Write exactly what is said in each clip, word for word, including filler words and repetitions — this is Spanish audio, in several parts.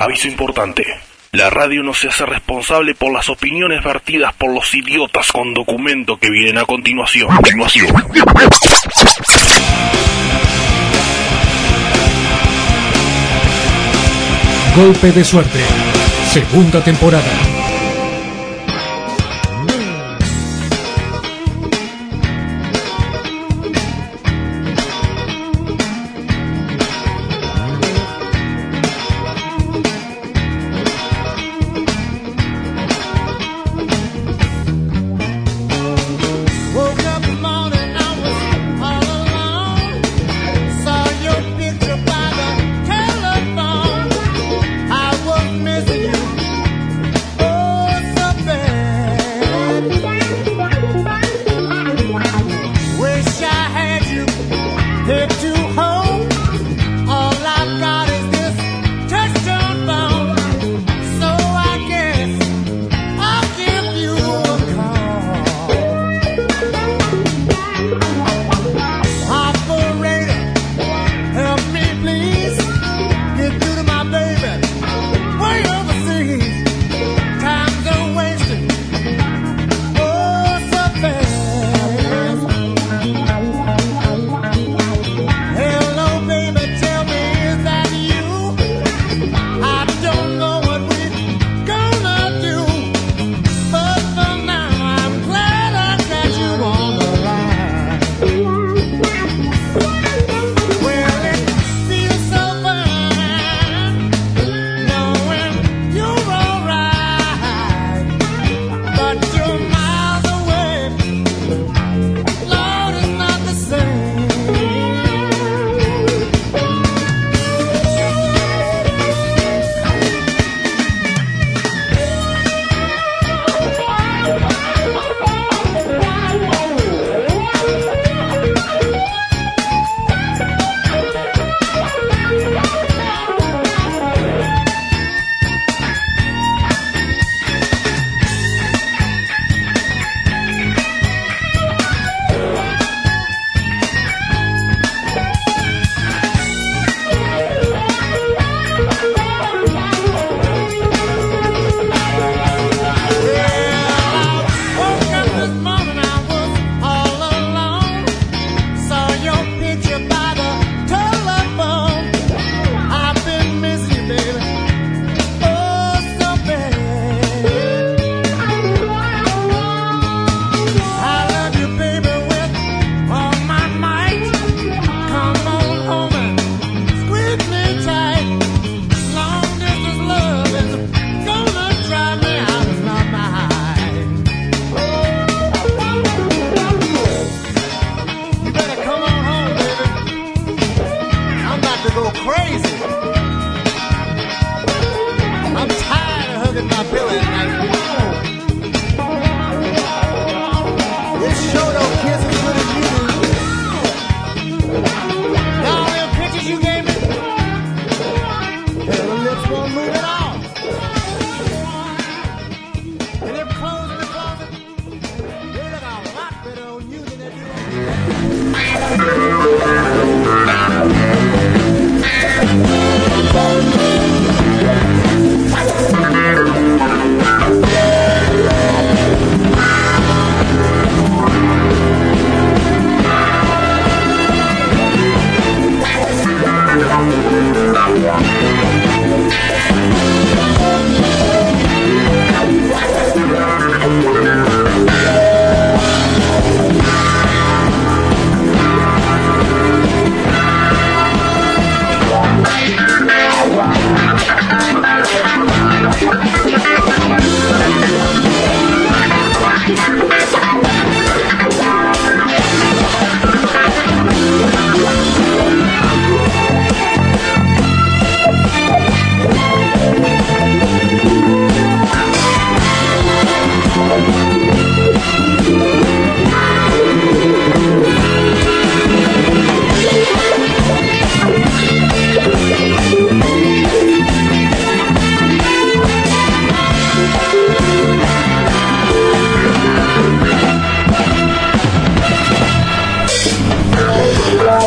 Aviso importante. La radio no se hace responsable por las opiniones vertidas por los idiotas con documento que vienen a continuación. continuación. Golpe de suerte. Segunda temporada.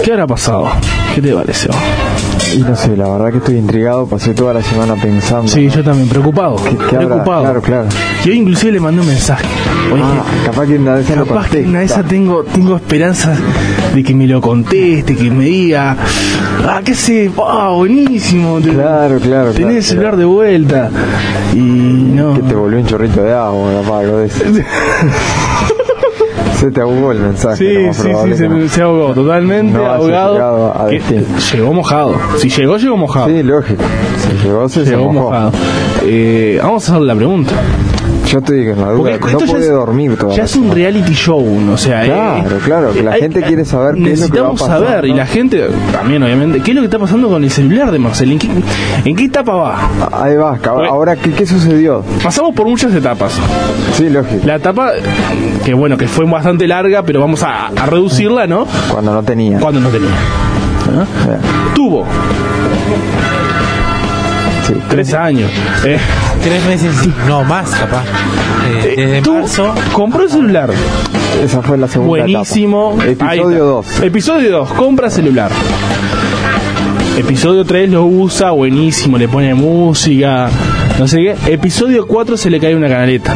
¿Qué habrá pasado? ¿Qué te pareció? Y no sé, la verdad que estoy intrigado, pasé toda la semana pensando. Sí, yo también, preocupado. ¿Qué, qué habrá? Preocupado. Claro, claro. Yo inclusive le mandé un mensaje. Oye, Ah, capaz que una de esas lo capaz que contesta. una de esas tengo, tengo esperanzas de que me lo conteste, que me diga, ah, qué sé, ah, buenísimo. te- Claro, claro, Tenés claro, el celular claro. de vuelta. Y no. Que te volvió un chorrito de agua, capaz, algo de eso. Se te ahogó el mensaje. Sí, lo más sí, probable sí, se, que no. se ahogó totalmente, No haya ahogado. llegado a que- destino. llegó mojado. Si llegó, llegó mojado. Sí, lógico. Si llegó, se, se llegó mojó. mojado. Eh, vamos a hacer la pregunta. Yo estoy en la duda. Porque No esto ya puede es- dormir todavía. Ya es un reality show, o sea, Claro, eh, claro, que la hay- gente quiere saber qué es lo que va a necesitamos pasar, saber, y ¿no? la gente también, obviamente, qué es lo que está pasando con el celular de Marcel, ¿en qué, en qué etapa va? Ahí va, cab- ahora, ¿qué, qué sucedió? Pasamos por muchas etapas. Sí, lógico. La etapa, que bueno, que fue bastante larga, pero vamos a, a reducirla, ¿no? Cuando no tenía. Cuando no tenía. ¿no? Eh, Tuvo sí. tres años. Eh, Tres meses, no más, capaz. Eh, desde tú marzo. compró el celular. Esa fue la segunda Buenísimo. etapa. Ahí Episodio está. dos. Episodio dos, compra celular. Episodio tres lo usa, buenísimo, le pone música, no sé qué. Episodio cuatro se le cae una canaleta.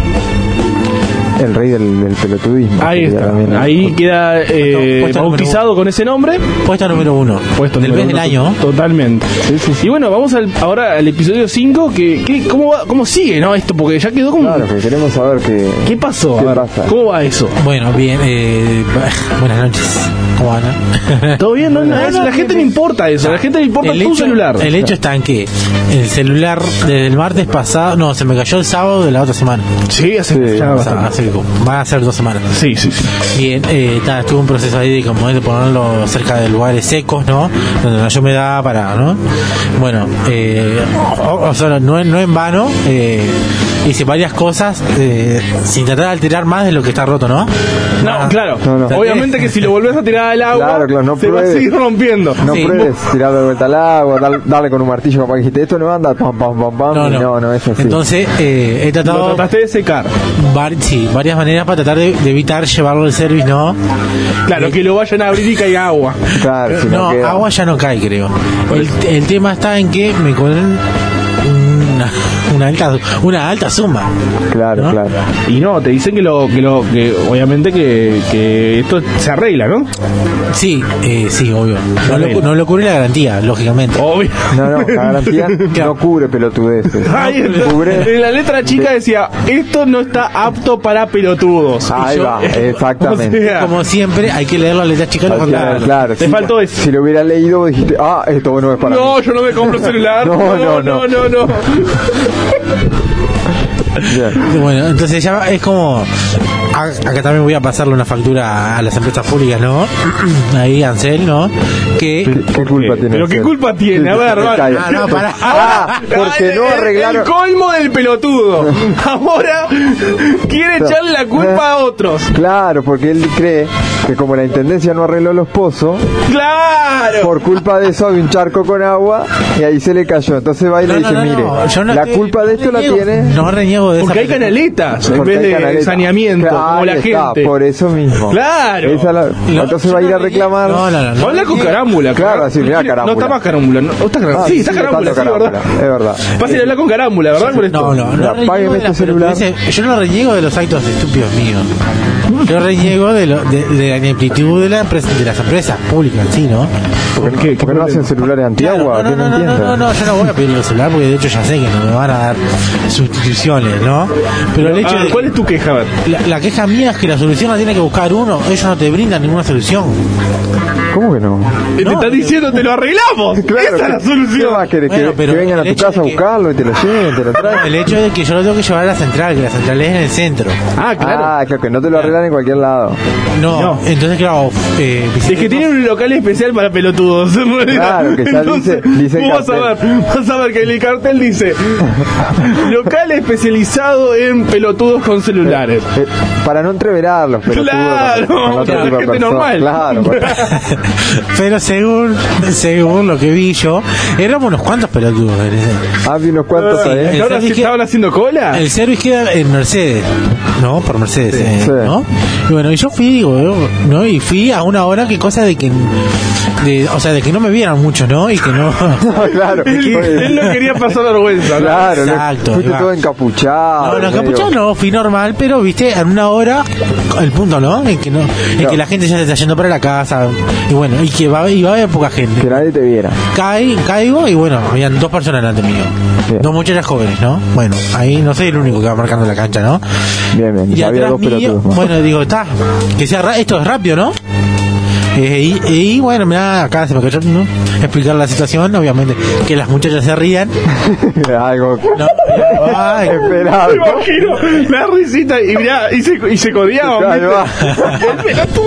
El rey del, del pelotudismo. Ahí sería está. también, ¿no? Ahí queda eh, Puesto número bautizado con ese nombre. Puesto número uno. Puesto del número mes del uno, año. Totalmente. Sí, sí, sí. Y bueno, vamos al, ahora al episodio cinco. Que, que, ¿cómo, va, ¿Cómo sigue, no? Esto, porque ya quedó como. Claro, que queremos saber que... ¿Qué pasó? ¿Qué A ver, pasa? ¿Cómo va eso? Bueno, bien. Eh, buenas noches. ¿Cómo van? eh? ¿Todo bien? No, no, No, eso, no, la gente bien, le importa eso. A la gente le importa El tu hecho- celular. El hecho está en que el celular desde el martes pasado, no, se me cayó el sábado de la otra semana. Sí, hace Sí, ya O sea, bastante. hace como- van a ser dos semanas. Sí, sí, sí. Bien, eh, ta, estuvo un proceso ahí de como de ponerlo cerca de lugares secos, ¿no? Donde no yo me da para, ¿no? Bueno, eh, o, o sea, no, no en vano, eh, hice varias cosas eh, sin tratar de alterar más de lo que está roto, ¿no? No, Ah, claro. No, no. Obviamente que si lo volvés a tirar al agua, Claro, claro, no se va a pruebes. seguir rompiendo. No Sí. pruebes tirarle de vuelta al agua, dar- darle con un martillo capaz que dijiste, esto no anda, pam, pam, pam, pam, No, y no, no, no es así. Entonces, eh, he Lo tratado trataste de secar. var- sí, varias maneras para tratar de, de evitar llevarlo al service, ¿no? Claro, que lo vayan a abrir y caiga agua. Claro, si no, No, queda. agua ya no cae, creo. El, el tema está en que me cobran una, una alta una alta suma. Claro, ¿no? claro. Y no, te dicen que lo que lo que obviamente que, que esto se arregla, ¿no? Sí, eh, sí, obvio. No Arregla. lo, no lo cubre la garantía, lógicamente. Obvio. No, no, la garantía no cubre pelotudeces. Ahí está. Cubre. En la letra chica decía, esto no está apto para pelotudos. Ahí Y yo- va, exactamente. O sea, Como siempre, hay que leer la letra chica. Claro, Claro. claro, Te sí, faltó eso. Si lo hubiera leído, dijiste, ah, esto no es para no, mí. yo no me compro celular. No, no, no, no. no, no. Bien. Bueno, entonces ya es como... a- Acá también voy a pasarle una factura a las empresas públicas, ¿no? Ahí, Ansel, ¿no? Que... ¿Qué, qué culpa tiene? Pero qué usted? culpa tiene, a ver, me vale. cae. Ah, no, pará. Ah, porque no El- arreglaron. El colmo del pelotudo. Ahora quiere echarle la culpa a otros. Claro, porque él cree que como la intendencia no arregló los pozos, ¡Claro! por culpa de eso había un charco con agua y ahí se le cayó. Entonces va y le No, no, dice, no, mire, no, yo no la estoy- culpa de no esto la reniego- tiene... No reniego de esa Porque hay persona. canaletas en porque vez hay de canaleta. saneamiento, como Ahí la está, gente. por eso mismo. Claro. Esa la- No, entonces yo va a ir no a reclamar. No, no, no. no Habla con reniego- carámbula. Claro, así, mirá, No carámbula. está más carámbula. No, está carámbula. Ah, sí, está sigue carámbula, estando sí, ¿verdad? carámbula, es verdad. Fácil hablar con carámbula, ¿verdad? Por esto. No, no, no Mira, reniego págueme de las este celular. pelotudeces. Yo no reniego de los actos estúpidos míos. Yo reniego de, lo, de, de la ineptitud de, la empresa, de las empresas públicas, sí, ¿no? ¿Por qué, ¿Por qué no hacen celulares antiagua? Claro, no, ¿Qué no, no, no, no, entiendo? no, no, yo no voy a pedir el celular porque de hecho ya sé que no me van a dar sustituciones, ¿no? Pero el hecho Ah, de ¿cuál es tu queja? A ver. la, la queja mía es que la solución la tiene que buscar uno, ellos no te brindan ninguna solución. ¿Cómo que no? Te No, está diciendo, te lo arreglamos. Claro, Esa es la ¿qué- solución. ¿Qué más querés? Bueno, que, pero que vengan a el tu hecho casa a de que- buscarlo y te lo lleven, te lo traen. El hecho de que yo lo tengo que llevar a la central, que la central es en el centro. Ah, claro. Ah, claro, que no te lo arreglan en cualquier lado. No, No. entonces claro, eh, Es que tienen un local especial para pelotudos, en realidad. Claro, que ya dice- dice el vos vas a ver, cartel. vas a ver que en el cartel dice local especializado en pelotudos con celulares. Eh, para no entreverarlos, pero Claro, con, con otro claro, tipo de gente personas. normal. Claro, por- Pero según según lo que vi yo, éramos unos cuantos pelotudos. había unos cuantos Sí, ahí. el- ¿Ahora sí service estaban haciendo cola? El service queda en Mercedes, ¿no? Por Mercedes, eh, sí. ¿no? Y bueno, y yo fui, digo, ¿no? Y fui a una hora que cosa de que, de, o sea, de que no me vieran mucho, ¿no? Y que no... Claro, Él, él no quería pasar vergüenza, ¿no? claro, no- Exacto, fuiste ahí va. todo encapuchado. No, no, medio- capuchón no, fui normal, pero viste, en una hora, el punto, ¿no? En que no, en Claro. que la gente ya se está yendo para la casa, y bueno, y que va, y va a haber poca gente. Que nadie te viera. Caí, caigo y bueno, habían dos personas delante mío. Bien. Dos muchachas jóvenes, ¿no? Bueno, ahí no soy el único que va marcando la cancha, ¿no? Bien, bien. Y Ya había atrás dos mío, pelotudos más. bueno, digo, está, que sea ra- esto es rápido, ¿no? Eh, y, y bueno, mira, acá se me cayó, ¿no? Explicar la situación, obviamente, que las muchachas se rían. Algo No, ay, esperado. Me imagino la risita y mirá, y se, y se codeaban. Ahí ¿viste? va. El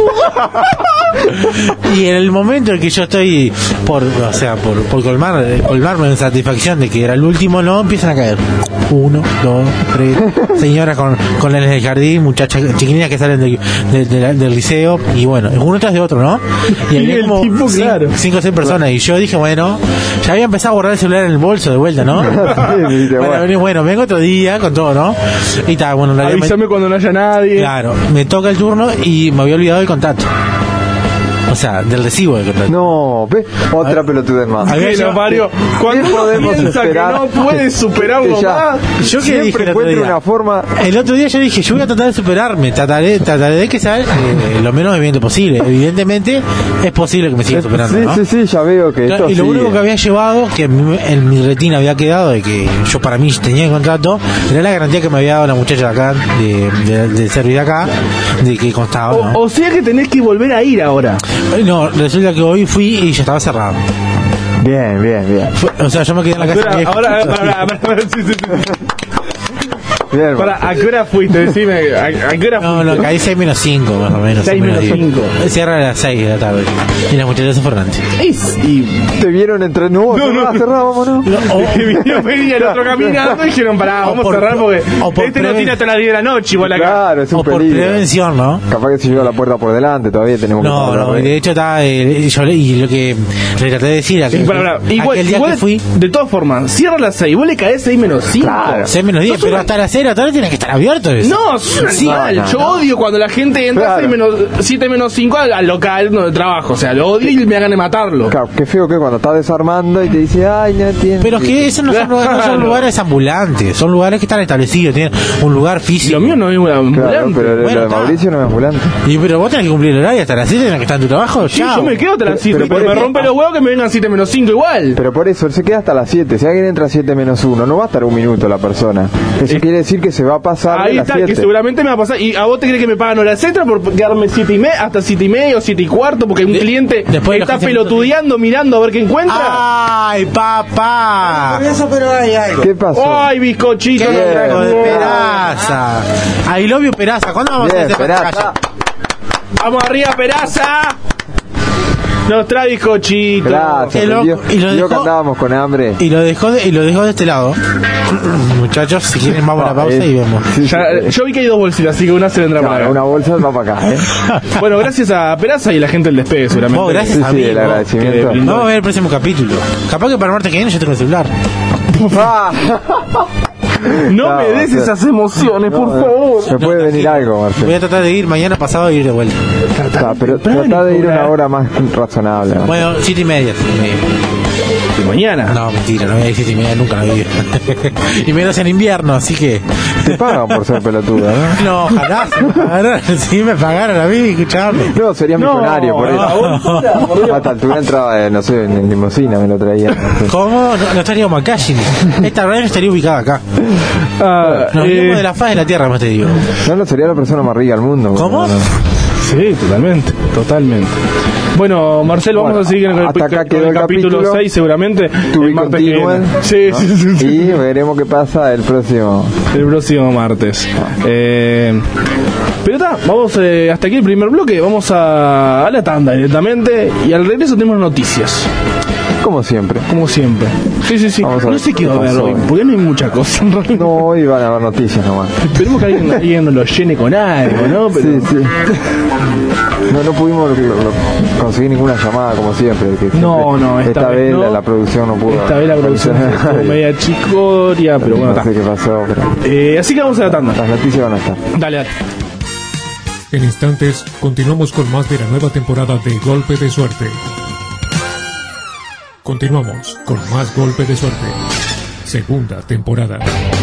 pelotudo. y en el momento en que yo estoy por, o sea, por, por colmar, colmarme en satisfacción de que era el último, no, empiezan a caer. Uno, dos, tres, señoras con, con nenes del jardín, muchachas chiquilinas que salen de- de- de la- del liceo, y bueno, uno tras de otro, ¿no? Y Y había el como tipo, cin- claro. cinco o seis personas, y yo dije, bueno, ya había empezado a borrar el celular en el bolso de vuelta, ¿no? Dijiste, bueno, bueno. vení, bueno, vengo otro día con todo, ¿no? Y tal, bueno, en realidad me- Avísame cuando no haya nadie. claro, me toca el turno y me había olvidado del contacto. O sea, del recibo del contacto. No, ve, otra pelotuda más. Había Bueno, llevado- Mario, cuando ¿Qué uno podemos piensa esperar? que no puede superarlo Que ya- más, Yo que dije el Siempre otro encuentra día, una forma. el otro día yo dije, yo voy a tratar de superarme, trataré, trataré de que sea eh, lo menos evidente posible. Evidentemente es posible que me siga superando, Sí, ¿no? sí, sí, ya veo que Claro, esto y lo sigue. único que había llevado, que en mi, en mi retina había quedado, de que yo para mí tenía el contrato, era la garantía que me había dado la muchacha de acá, de, de- del servicio de acá, de que constaba, ¿no? O, o sea que tenés que volver a ir ahora. Eh, No, resulta que hoy fui y ya estaba cerrado. Bien, bien, bien. Fue- o sea, yo me quedé en la casa. Ahora, de mi ahora, viejo. para, para, para, sí, sí, sí. Bien, Para, ¿a qué hora fuiste? Decime, ¿a, a qué hora No, fuiste? no, caí seis menos cinco más o menos. seis menos diez. cinco. Cierra a las seis de la tarde. Y las muchachas se fueron antes. Es- y te vieron entre no, No, cerrá, no. cerrá, vámonos. vino, venía el otro caminando y dijeron, pará, O vamos por- a cerrar porque o por este no preven- tiene hasta las diez de la noche igual acá. Claro, es un O por peligro. prevención, ¿no? Capaz que se lleva la puerta por delante, todavía tenemos que No, cerrar la no, y red. de hecho estaba, eh, yo le- y lo que le traté de decir aquel, Sí, pará, pará. Igual, aquel día igual que fui, de todas formas, cierra a las seis, vos le caes seis menos cinco. Claro. seis menos diez, Sos pero una- hasta las seis de la tarde tiene que estar abierto eso. No, sos un Sí, animal. no, no, Yo no. odio cuando la gente entra Claro. seis menos, siete menos cinco al, al local donde trabajo. O sea, lo odio y me hagan de matarlo. Claro, qué feo que cuando estás desarmando y te dice, ay, no tiene. Pero es que esos no son, lugares, no son Claro. lugares ambulantes, son lugares que están establecidos, tienen un lugar físico. Lo mío no es una Claro, ambulante. pero lo Bueno, de está. Mauricio no es ambulante. Y pero vos tenés que cumplir el horario hasta las siete, tenés que estar en tu trabajo. Sí, Chao. yo me quedo hasta las siete, pero porque por me eso- rompe los huevos que me vengan siete menos cinco igual. Pero por eso, él se queda hasta las siete. Si alguien entra a siete menos uno, no va a estar un minuto la persona. Eso Eh, quiere decir que se va a pasar de Ahí las está, que siete. seguramente me va a pasar. ¿Y a vos te crees que me pagan horas extra por quedarme siete y media, hasta siete y media o siete y cuarto? Porque un De- cliente después de los está quince minutos. pelotudeando, mirando a ver qué encuentra. ¡Ay, papá! pero hay algo. ¿Qué pasó? ¡Ay, bizcochito! ¡Qué no Bien, hijo de trajo! bien. Peraza! I love you, Peraza. ¿Cuándo vamos a Bien, hacer ese Peraza. pasacalle? ¡Vamos arriba, Peraza! Nos trae bizcochito. Gracias. Qué pero loco. vio- Y lo vio que dejó- andábamos con hambre. Y lo dejó de, y lo dejó de este lado. Muchachos, si quieren vamos a la pausa Eh, y vemos. sí, Ya, sí, sí. yo vi que hay dos bolsitas, así que una se vendrá para Claro, acá. una bolsa va para acá, ¿eh? Bueno, gracias a Peraza y la gente del despegue, seguramente. Vos, gracias Sí, a sí, mí. el vos, agradecimiento. que- Vamos a ver el próximo capítulo. Capaz que para el martes que viene yo tengo el celular. Ah, No No, me des o sea, esas emociones, por no, favor. me puede venir algo, Voy Marcelo. a tratar de ir mañana pasado y ir de vuelta. Ah, pero temprano, trata de ir cobrar. una hora más razonable. ¿no? Bueno, siete y media. siete y media. ¿Y mañana? No, mentira, no voy a ir siete y media nunca en la vida. Y menos en invierno, así que. Te pagan por ser pelotudo, ¿no? No, ojalá si me pagaran, si me pagaran a mí, escuchame. No, sería No, millonario por la eso. bolsita, por Dios. A esta altura entraba, eh, no sé, en limusina me lo traía. No sé. ¿Cómo? No, no estaría Macalli. Esta radio no estaría ubicada acá. Ah, Nos eh, vimos de la faz de la tierra, más te digo. No, no sería la persona más rica del mundo. ¿Cómo? No, no. Sí, totalmente, totalmente. Bueno, Marcelo, vamos Bueno, a seguir con el, hasta acá con quedó el el capítulo capítulo. seis seguramente. To el be martes que viene. continued, Sí, ¿no? sí, sí, sí. Y veremos qué pasa el próximo. El próximo martes. Eh, pero está, vamos eh, hasta aquí el primer bloque. Vamos a, a la tanda directamente. Y al regreso tenemos noticias. Como siempre. Como siempre. Sí, sí, sí. Vamos a No ver sé qué qué va a haber pasó hoy, hoy. porque no hay mucha cosa en realidad. No, hoy van a haber noticias nomás. Esperemos que alguien, alguien nos lo llene con algo, ¿no? Pero Sí, sí. No, no pudimos lo- lo- conseguir ninguna llamada como siempre. Que No, siempre- no, esta esta vez vez no. la, la producción no pudo. esta vez la producción estuvo media chicoria, pero bueno, no está. sé qué pasó, pero Eh, así que vamos a la tanda. las noticias van a estar. Dale, dale. En instantes, continuamos con más de la nueva temporada de Golpe de Suerte. Continuamos con más Golpe de Suerte. Segunda temporada.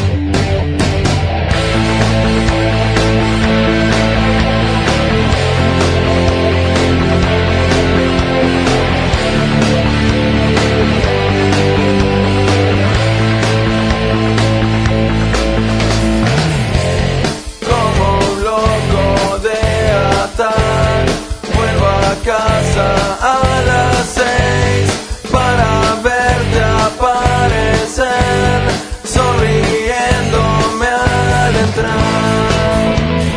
Como un loco de atar, vuelvo a casa a las seis para verte aparecer, sonriéndome al entrar.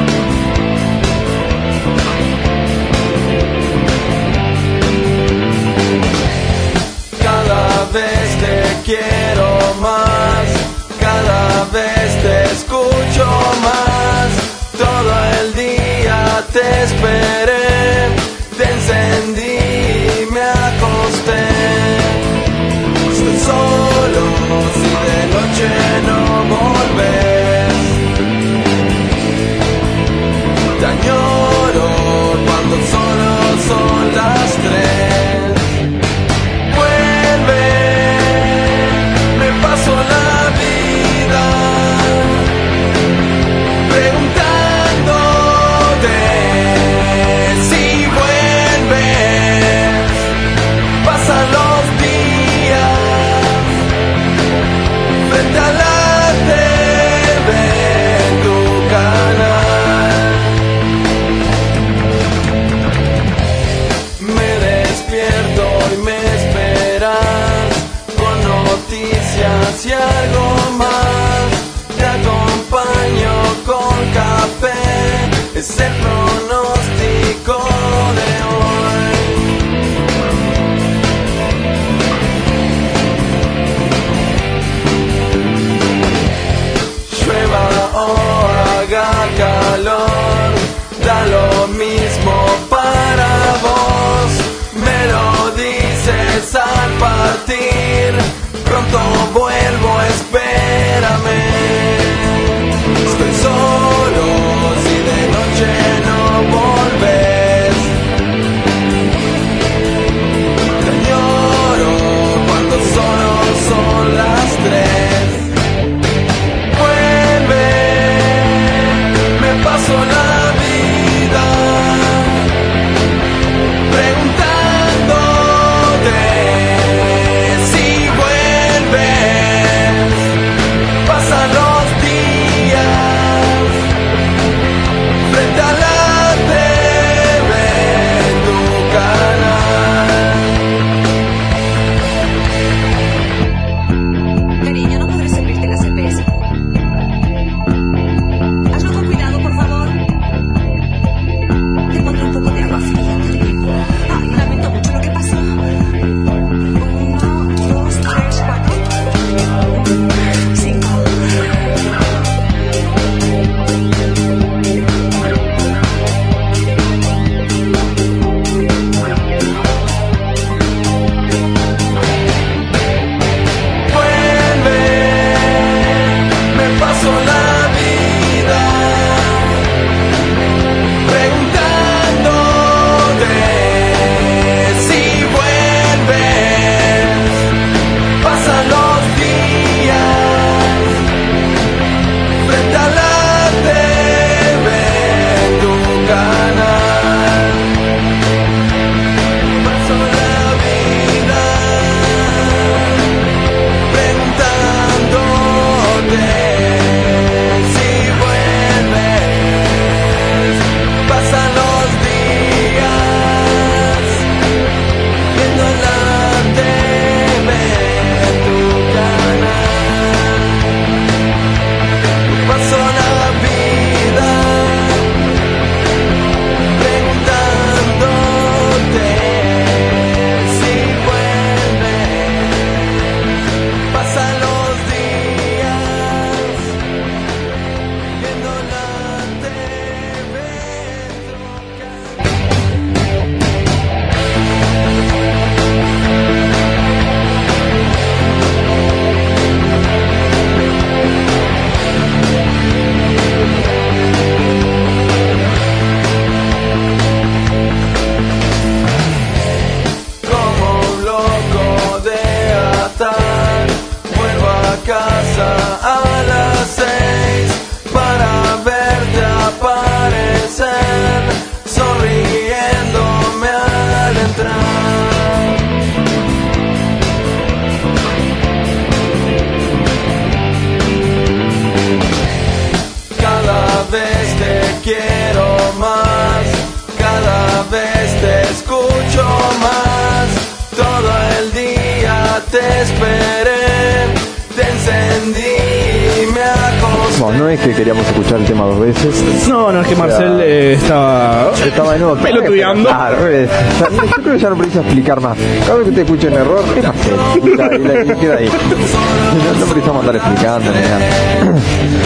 Cada vez te quiero más, cada vez te escucho más. Todo el día te esperé, te encendí y me acosté. Estoy solo si de noche no volvés. Te añoro cuando solo son las tres. Vuelve, me paso la vida preguntándote si vuelves. Pasan los días frente a la T V en tu canal. Me despierto y me esperas con noticias y algo más. Te acompaño con café, es el pronóstico de hoy. Llueva o haga calor, da lo mismo para vos. Me lo dices al partir, pronto vuelvo, espérame. Estoy solo si de noche no volvés. Te añoro cuando solo son las tres. Vuelve, me paso la vida preguntándote si vuelves. mucho más. Todo el día te esperé, te encendí, me acosté. No, no es que queríamos escuchar el tema dos veces. No, no, es que Marcel eh, estaba Estaba en otro. pelotudeando. Claro, eh, o sea, yo creo que ya no precisa explicar más. Cada vez que te escuche un error, ¿qué pasó? Y, la- y la- y queda ahí. No, no precisamos andar explicando ni nada.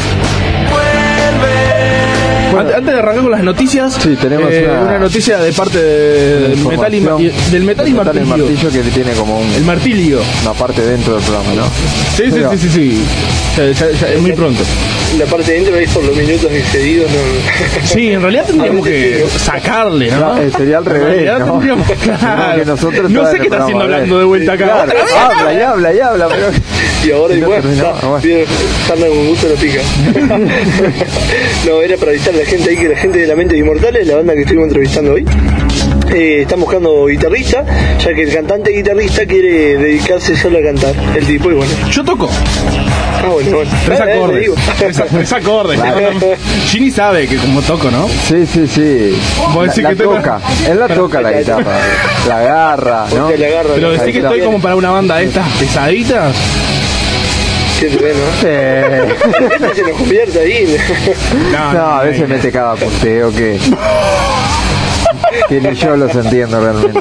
Ante- Antes de arrancar con las noticias, Sí, tenemos eh, una- una noticia de parte de- del metal y, ma- y- del metal y Metal y martillo. martillo que tiene como un- El martillo. una parte dentro del programa, ¿no? Sí, sí, Pero- sí, sí, sí. Ya, ya- ya, es muy pronto. La parte de dentro es por los minutos excedidos, ¿no? Sí, en realidad tendríamos que sacarle, ¿no? No, eh, sería al En revés, realidad ¿no? tendríamos- claro. No, que nosotros No estaba sé en qué el está haciendo programa, hablando ¿ves? de vuelta acá. Claro, Otra vez. habla y habla y habla, pero... Y ahora Y no igual, terminó, está, bueno. bien, anda con gusto la pica. No, era para avisar a la gente ahí que la gente de La Mente Inmortales, la banda que estuvimos entrevistando hoy, eh, está buscando guitarrista, ya que el cantante guitarrista quiere dedicarse solo a cantar. El tipo, y bueno. Yo toco. Ah, bueno, bueno. Tres Dale, dale, acordes. te digo. Tres, tres acordes. Ginny sabe que como toco, ¿no? Sí, sí, sí. Vos La, decís la que te- toca. Él la toca la guitarra. La agarra, ¿no? Porque la agarra, Pero la- decís que estoy como para una banda de estas pesaditas. Siente bien, ¿no? Sí. Se nos convierte ahí. No, a veces mete cada posteo que... que ni yo los entiendo realmente.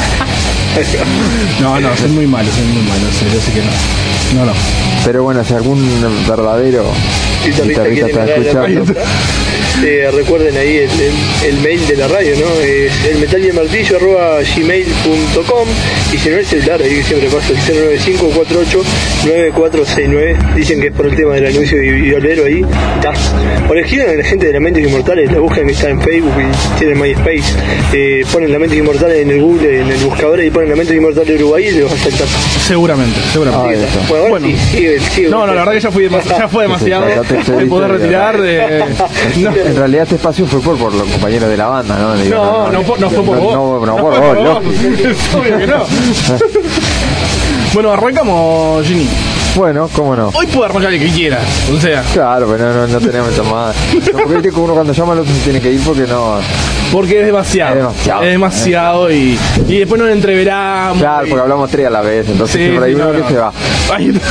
No, no, soy muy malo, soy muy malo, en serio, así que no. No, no. Pero bueno, si algún verdadero Guitarrista guitarrista quiere está mirar la escuchando... radio, eh, recuerden ahí el, el, el mail de la radio, ¿no? Es el metal y el martillo arroba gmail punto com, y si no el celular, ahí que siempre pasa el cero nueve cinco cuatro ocho nueve cuatro seis nueve. Dicen que es por el tema del anuncio violero ahí. Está. O le escriben a la gente de La Mentes Inmortales, la buscan, que está en Facebook y tienen MySpace. Eh, ponen La Mentes Inmortales en el Google, en el buscador, y ponen La Mentes Inmortales Uruguay y le va a saltar. Seguramente, seguramente. Ahí está. Bueno, Bueno. sí, sigue, sigue. No, no, la verdad que ya, fui demas- ya fue demasiado. Sí, ya te Me excediste, podés de retirar. verdad. De... No, En realidad este espacio fue por, por los compañeros de la banda, ¿no? Digo, no, no, fue- no fue por no, vos. No, no, por fue vos, vos. lógico. Es obvio que no. Bueno, arrancamos, Ginny. Bueno, cómo no. Hoy puede arrancar el que quiera. O sea, Claro, pero no, no, no tenemos llamada. No, porque viste que uno cuando llama al otro se tiene que ir porque no... porque es demasiado. Es demasiado. Es demasiado y, y después nos entreveramos. Claro, y- porque hablamos tres a la vez, entonces Sí, siempre hay sí, uno no, que no. se va. Ay, no.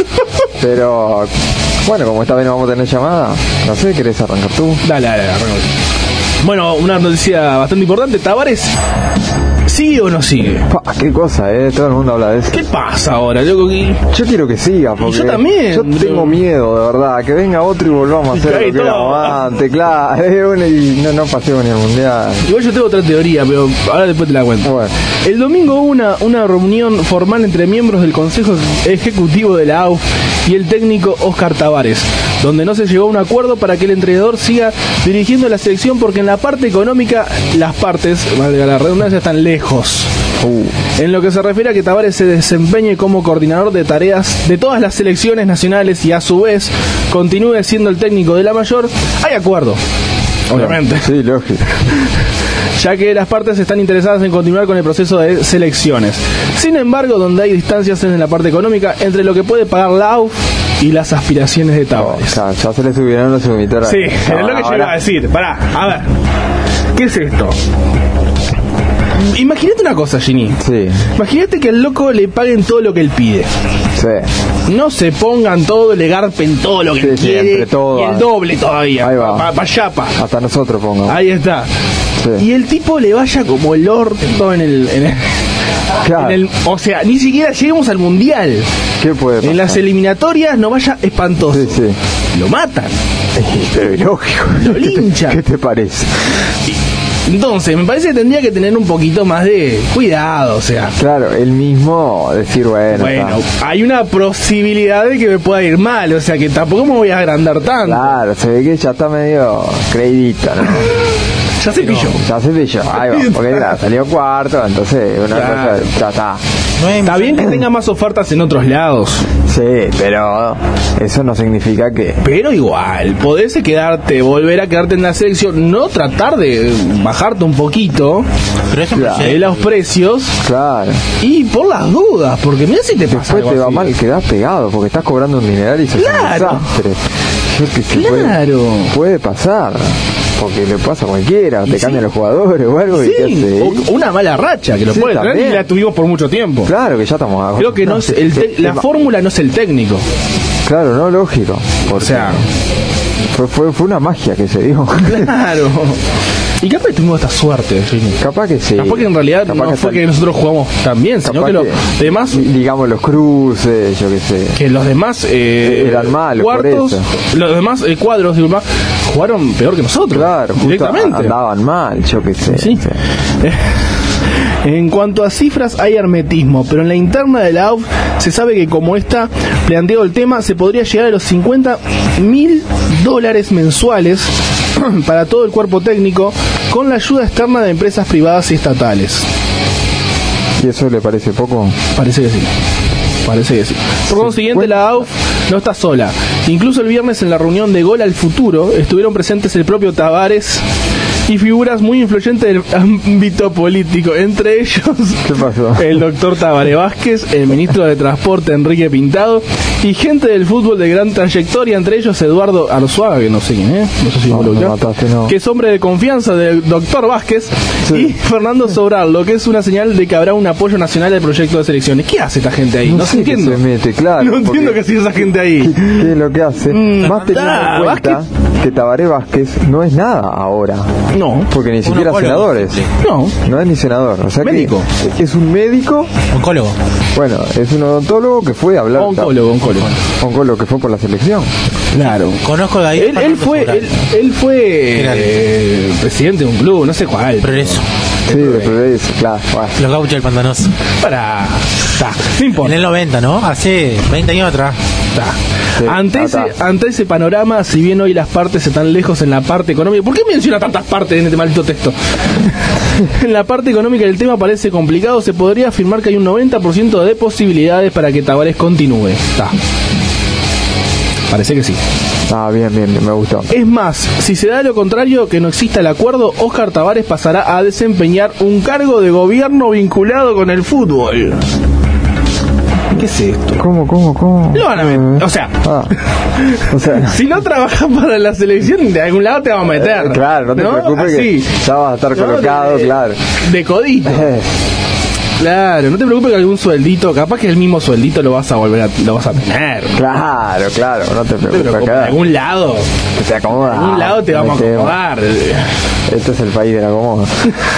Pero, bueno, como esta vez no vamos a tener llamada, no sé, ¿querés arrancar tú? Dale, dale, arrancamos. Bueno, una noticia bastante importante. Tavares, ¿sigue o no sigue? Pa, qué cosa, ¿eh? Todo el mundo habla de eso. ¿Qué pasa ahora, loco? ¿Qué- Yo quiero que siga, porque yo también, yo yo- tengo miedo, de verdad, que venga otro y volvamos a Y hacer cae lo que todo. éramos antes, claro, eh, bueno, y no, no pasemos ni el mundial. Igual yo tengo otra teoría, pero ahora después te la cuento. Bueno. El domingo hubo una, una reunión formal entre miembros del Consejo Ejecutivo de la A U F y el técnico Oscar Tavares, donde no se llegó a un acuerdo para que el entrenador siga dirigiendo la selección, porque en la parte económica las partes, valga la redundancia, están lejos. Uh, En lo que se refiere a que Tavares se desempeñe como coordinador de tareas de todas las selecciones nacionales y a su vez continúe siendo el técnico de la mayor, hay acuerdo. Obviamente. Sí, lógico. Ya que las partes están interesadas en continuar con el proceso de selecciones. Sin embargo, donde hay distancias es en la parte económica entre lo que puede pagar la A U F y las aspiraciones de No, Tavares. ya, ya se le subieron los sumitores. Sí, es lo que yo iba a decir. Pará, a ver. ¿Qué es esto? Imagínate una cosa, Ginny. Sí, Imagínate que al loco le paguen todo lo que él pide. sí. No se pongan todo, le garpen todo lo que Sí, él sí, quiere. entre todo, y el ah. doble todavía. Ahí va. Pa, pa chapa. Hasta nosotros pongamos. Ahí está. Sí. Y el tipo le vaya como el orto en el, en el, Claro. en el- o sea, ni siquiera lleguemos al mundial. ¿Qué puede pasar? En las eliminatorias no vaya espantoso. Sí, sí. Lo matan. Pero lógico. Lo ¿Qué te- linchan. ¿Qué te parece? Entonces, me parece que tendría que tener un poquito más de cuidado, o sea. Claro, él mismo decir, bueno, Bueno, está. hay una posibilidad de que me pueda ir mal, o sea que tampoco me voy a agrandar tanto. Claro, se ve que ya está medio creidito, ¿no? Ya se pilló. Ya se pilló, ahí va, porque claro, salió cuarto, entonces una Claro. cosa, ya está. Está bien que tenga más ofertas en otros lados, Sí, pero eso no significa que... pero igual, podés quedarte, volver a quedarte en la selección, no tratar de bajarte un poquito Pero ejemplo, Claro. si- de los precios Claro, y por las dudas, porque mira si te pasa después algo te va así. mal, quedás pegado, porque estás cobrando un dineral y sos Claro. un desastre. Yo qué sé, puede- Claro. Puede pasar. porque le pasa a cualquiera, te sí. cambian los jugadores o algo Sí, y te hace... o una mala racha que lo Sí, puede traer también. y la tuvimos por mucho tiempo. Claro, que ya estamos... Creo que no es el te- la fórmula no es el técnico. Claro, no, lógico. O sea, Fue, fue, fue una magia que se dio. claro. Y capaz tuvimos esta suerte, Jimmy. Capaz que sí. Capaz que en realidad Capaz no que fue tal- que nosotros jugamos tan bien, sino capaz que los que- demás, digamos los cruces, yo qué sé. que los demás eh, Eran malos, por cuartos, eso. los demás eh, cuadros digo, más, jugaron peor que nosotros. Claro, justo directamente. andaban mal, yo qué sé. Sí. En cuanto a cifras hay hermetismo, pero en la interna de la A U F se sabe que como está planteado el tema, se podría llegar a los cincuenta mil dólares mensuales para todo el cuerpo técnico con la ayuda externa de empresas privadas y estatales. ¿Y eso le parece poco? Parece que sí. Parece que sí. Por consiguiente, la A U F no está sola. Incluso el viernes en la reunión de Gol al Futuro estuvieron presentes el propio Tavares y figuras muy influyentes del ámbito político, entre ellos ¿Qué pasó? el doctor Tabaré Vázquez, el ministro de Transporte Enrique Pintado y gente del fútbol de gran trayectoria, entre ellos Eduardo Arzuaga, que no sé quién es, no sé si No, vos lo me ubicás, mataste, no. que es hombre de confianza del doctor Vázquez, Sí. y Fernando Sobral, lo que es una señal de que habrá un apoyo nacional al proyecto de selecciones. ¿Qué hace esta gente ahí? No, sé se qué entiende. se mete, claro. No entiendo porque- qué hace esa gente ahí. ¿Qué, qué es lo que hace? Mm, Más teniendo ah, en cuenta que Tabaré Vázquez no es nada ahora. No, Porque ni siquiera oncólogo, senadores. sí. no. No es ni senador. O sea que Médico. es un médico. Oncólogo. Bueno, es un odontólogo que fue a hablar. Oncólogo, oncólogo. Oncólogo que fue por la selección. Claro. Conozco de ahí. Él, él Fernando fue, Sobral. él, él fue Era el- eh, presidente de un club, no sé cuál. Progreso. Sí, de Progreso, claro. Bueno. Los gauchos del Pantanoso. Para. Ta, no En importa. el noventa, ¿no? Hace veinte años atrás. Ta. Sí, Ante, ta, ese, ta. ante ese panorama, si bien hoy las partes están lejos en la parte económica, ¿por qué menciona tantas partes en este maldito texto? En la parte económica del tema parece complicado, se podría afirmar que hay un noventa por ciento de posibilidades para que Tavares continúe. Ta. Parece que sí. Ah, bien, bien, bien, me gustó. Es más, si se da lo contrario, que no exista el acuerdo, Óscar Tavares pasará a desempeñar un cargo de gobierno vinculado con el fútbol. ¿Qué es esto? ¿Cómo, cómo, cómo? Lo van a meter, o sea, Ah, o sea, si no trabajas para la selección, de algún lado te vamos a meter. eh, claro, no te preocupes Así. que ya vas a estar No, colocado, de- claro. De codito. Eh, Claro, no te preocupes que algún sueldito, capaz que el mismo sueldito lo vas a volver a, lo vas a tener. claro, claro, no te No te preocupes. preocupes, de acá algún lado, te acomoda. de algún lado te no vamos a hay tema. acomodar. Este es el país de la acomoda.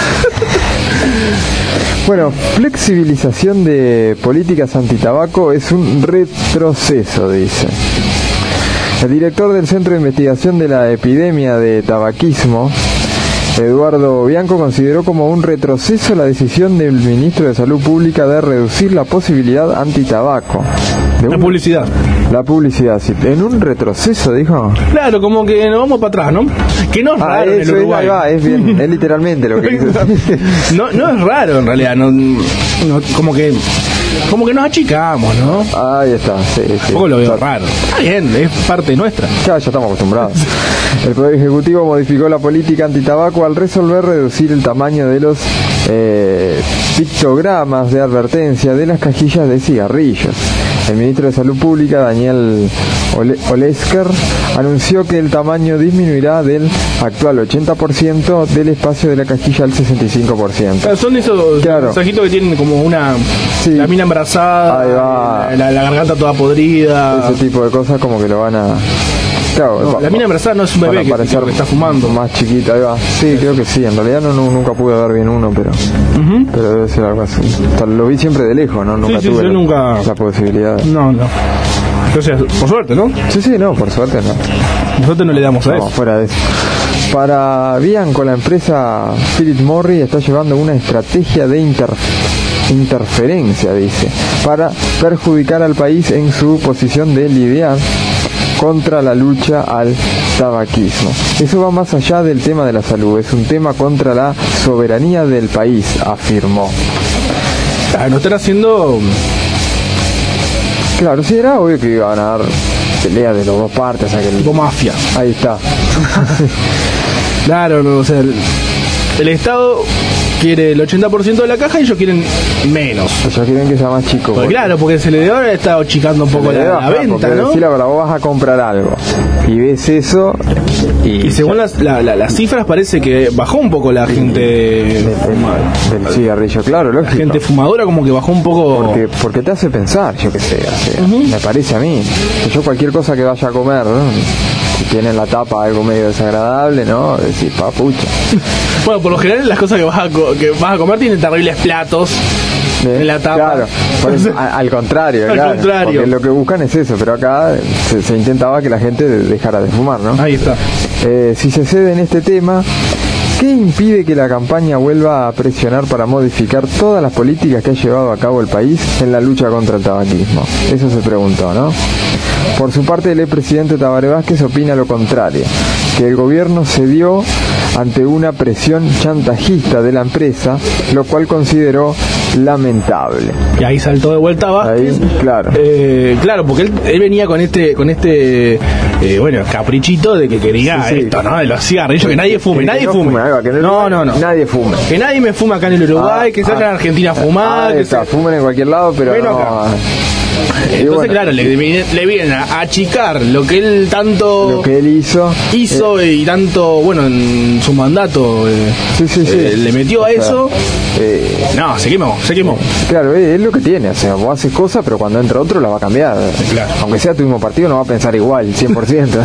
Bueno, flexibilización de políticas antitabaco es un retroceso, dice. El director del Centro de Investigación de la Epidemia de Tabaquismo, Eduardo Bianco, consideró como un retroceso la decisión del ministro de Salud Pública de reducir la posibilidad antitabaco. De La un- publicidad. La publicidad, sí. En un retroceso, dijo. Claro, como que nos vamos para atrás, ¿no? Que no es Ah, raro en eso el es, Uruguay. ahí va, es bien, es literalmente lo que dice. No, no es raro en realidad, no, no- como que como que nos achicamos, ¿no? Ahí está, sí, sí. Tampoco lo veo Ya- raro. Está bien, es parte nuestra. Ya, ya estamos acostumbrados. El Poder Ejecutivo modificó la política antitabaco al resolver reducir el tamaño de los eh, pictogramas de advertencia de las cajillas de cigarrillos. El ministro de Salud Pública, Daniel Ole- Olesker, anunció que el tamaño disminuirá del actual ochenta por ciento del espacio de la cajilla al sesenta y cinco por ciento. Claro, son esos Claro. mensajitos que tienen como una Sí. la mina embarazada, Ahí va. la, la garganta toda podrida. Ese tipo de cosas como que lo van a... Claro, No, va- la mina embarazada no es un bebé para que, parecer que está fumando. más chiquita, ahí va. Sí, creo que sí. En realidad no, no- nunca pude ver bien uno, pero Ujú. pero debe ser algo así. O sea, lo vi siempre de lejos, ¿no? Nunca Sí, sí, tuve yo la, nunca- la posibilidad. No, no. Entonces, por suerte, ¿no? Sí, sí, no, por suerte no. Nosotros no le damos a No, eso. fuera de eso. Para Bianco, la empresa Philip Morris está llevando una estrategia de inter- interferencia, dice, para perjudicar al país en su posición de lidiar contra la lucha al tabaquismo. Eso va más allá del tema de la salud, es un tema contra la soberanía del país, afirmó. Ah, no están haciendo. Claro, sí, era obvio que iban a dar pelea de las dos partes, o sea que el- Tipo mafia. ahí está. Claro, no, o sea, el- el Estado quiere el ochenta por ciento de la caja y ellos quieren menos. Ellos quieren que sea más chico. Porque, claro, porque se le debe haber estado achicando un poco la, la venta, ¿no? Decir la verdad, vos vas a comprar algo y ves eso y, y según las, la, la, las cifras parece que bajó un poco la gente del, del, del cigarrillo, claro, lógico. La gente fumadora como que bajó un poco. Porque, porque te hace pensar, yo qué sé, o sea, uh-huh. me parece a mí. Que yo cualquier cosa que vaya a comer, ¿no? Si tiene en la tapa algo medio desagradable, ¿no? Decís, papucha. Bueno, por lo general las cosas que vas a, co- que vas a comer tienen terribles platos ¿Eh? en la tapa. Claro, por eso, a, al contrario, al claro, contrario. Porque lo que buscan es eso, pero acá se, se intentaba que la gente dejara de fumar, ¿no? Ahí está. Eh, si se cede en este tema, ¿qué impide que la campaña vuelva a presionar para modificar todas las políticas que ha llevado a cabo el país en la lucha contra el tabaquismo? Eso se preguntó, ¿no? Por su parte, el expresidente Tabaré Vázquez opina lo contrario, que el gobierno cedió ante una presión chantajista de la empresa, lo cual consideró lamentable. Y ahí saltó de vuelta Vázquez. Ahí, claro. Eh, claro, porque él, él venía con este, con este, eh, bueno, caprichito de que quería Sí, sí. esto, ¿no? De los cigarrillos, que nadie fume, Que nadie no fume. fume, ahí va, que No, no, no. Nadie fume. Que nadie me fume acá en el Uruguay, Ah, que se vayan ah, a Argentina a fumar. Ahí que está, se... fumen en cualquier lado, pero Bueno, no. acá. Y Entonces, bueno, claro, le, le vienen a achicar lo que él tanto lo que él hizo hizo eh, y tanto, bueno, en su mandato eh, sí, sí, sí. eh, le metió O a sea, eso. eh, No, se quemó, se quemó. Claro, es, es lo que tiene, o sea, vos haces cosas, pero cuando entra otro la va a cambiar. Claro. Aunque sea tu mismo partido, no va a pensar igual, cien por ciento.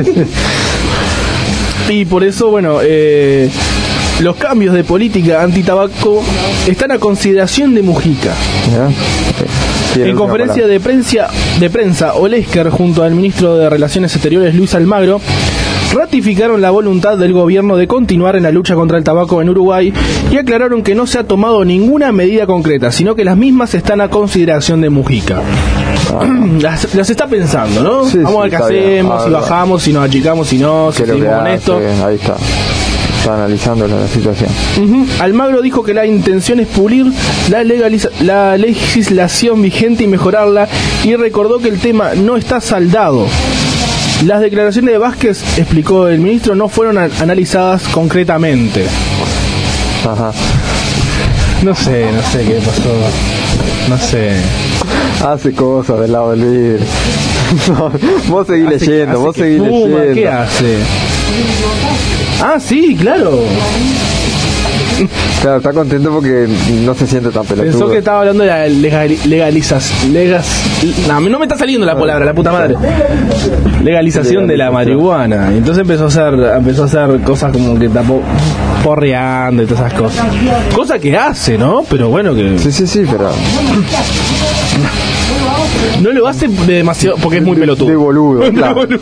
Y por eso, bueno, eh, los cambios de política antitabaco están a consideración de Mujica. ¿Ya? Sí, En la conferencia última de prensa, de prensa, Olesker junto al ministro de Relaciones Exteriores Luis Almagro ratificaron la voluntad del gobierno de continuar en la lucha contra el tabaco en Uruguay y aclararon que no se ha tomado ninguna medida concreta, sino que las mismas están a consideración de Mujica. Las, las está pensando, ¿no? Sí, Vamos a sí, ver qué está bien. hacemos, A si ver. bajamos, si nos achicamos, si no, si que lo que seguimos con hace, esto. ahí está. Está analizando la situación. Ujú. Almagro dijo que la intención es pulir la, legaliza- la legislación vigente y mejorarla, y recordó que el tema no está saldado. Las declaraciones de Vázquez, explicó el ministro, no fueron a- analizadas concretamente. Ajá. No sé, no sé qué pasó. No sé. Hace cosas del lado del vidrio. No, vos seguís Hace- leyendo, hace vos que seguís fuma, leyendo. ¿qué hace? Ah, sí, claro. Claro, está contento porque no se siente tan pelotudo. Pensó que estaba hablando de la legali- legalizas, legas, no, no me está saliendo la palabra, la puta madre. Legalización de la marihuana. Y entonces empezó a hacer, empezó a hacer cosas como que tapó porreando y todas esas cosas. Cosa que hace, ¿no? Pero bueno que Sí, sí, sí, pero no lo hace de demasiado porque es muy pelotudo. de boludo, De claro. boludo.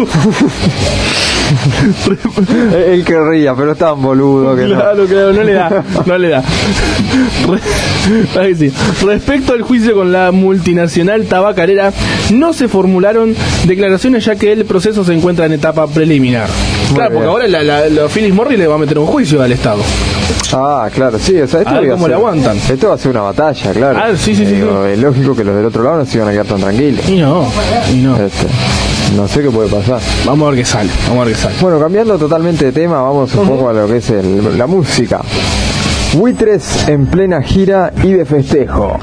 Él querría, pero es tan boludo que Claro, claro, no le da, no le da. Re- ahí sí. Respecto al juicio con la multinacional tabacalera, no se formularon declaraciones ya que el proceso se encuentra en etapa preliminar. Muy Claro, porque bien. ahora la, la, la Philip Morris le va a meter un juicio al Estado. no. Ah, claro, sí, o sea, esto A ver iba a cómo ser- le aguantan. Esto va a ser una batalla, claro. Ah, sí, sí, sí, Digo, es lógico que los del otro lado no se iban a quedar tan tranquilos. Y no, y no. Este, no sé qué puede pasar. Vamos a ver qué sale, vamos a ver qué sale. Bueno, cambiando totalmente de tema, vamos un poco a lo que es el- la música. Buitres en plena gira y de festejo.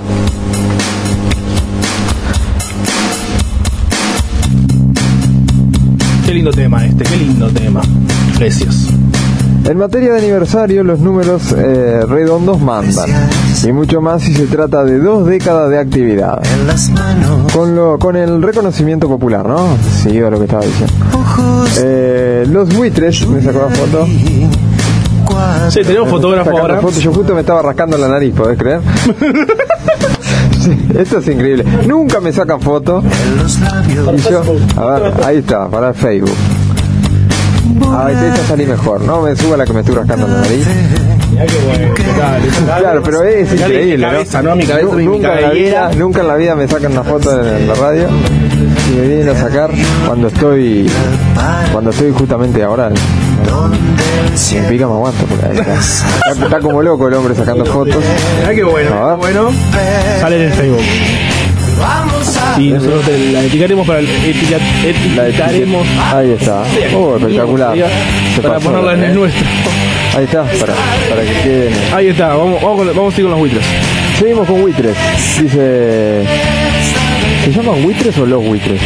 Qué lindo tema este, qué lindo tema. Gracias. En materia de aniversario, los números eh, redondos mandan. Y mucho más si se trata de dos décadas de actividad. Con, lo, con el reconocimiento popular, ¿no? Sí, era lo que estaba diciendo. Eh, los buitres, me sacó la foto. Sí, tenemos fotógrafo Sacando ahora. fotos, yo justo me estaba rascando la nariz, ¿podés creer? Sí, esto es increíble. Nunca me sacan fotos. Y yo, a ver, ahí está, para el Facebook. Ahí te esta salí mejor, no me suba la que me estoy rascando la nariz. Mirá qué bueno. Dale, dale. Claro, pero es Dale, increíble, mi cabeza, ¿no? Mi cabeza Nu- y mi nunca, en la cabellera. vida, nunca en la vida me sacan una foto en la radio y me vienen a sacar cuando estoy cuando estoy justamente ahora. Si me pica me aguanto porque ahí está. Está, está como loco el hombre sacando fotos. Mirá qué bueno, A ver. qué bueno. Sale en el Facebook. Y nosotros te la etiquetaremos para el etiquet, La etiquetaremos etiqueta. Ahí está. Oh, espectacular. Se para pasó. ponerla en el nuestro. Ahí está, para, para que queden. Ahí está, vamos, vamos, con, vamos a ir con los buitres. Seguimos con buitres. Dice... ¿Se llaman buitres o los buitres?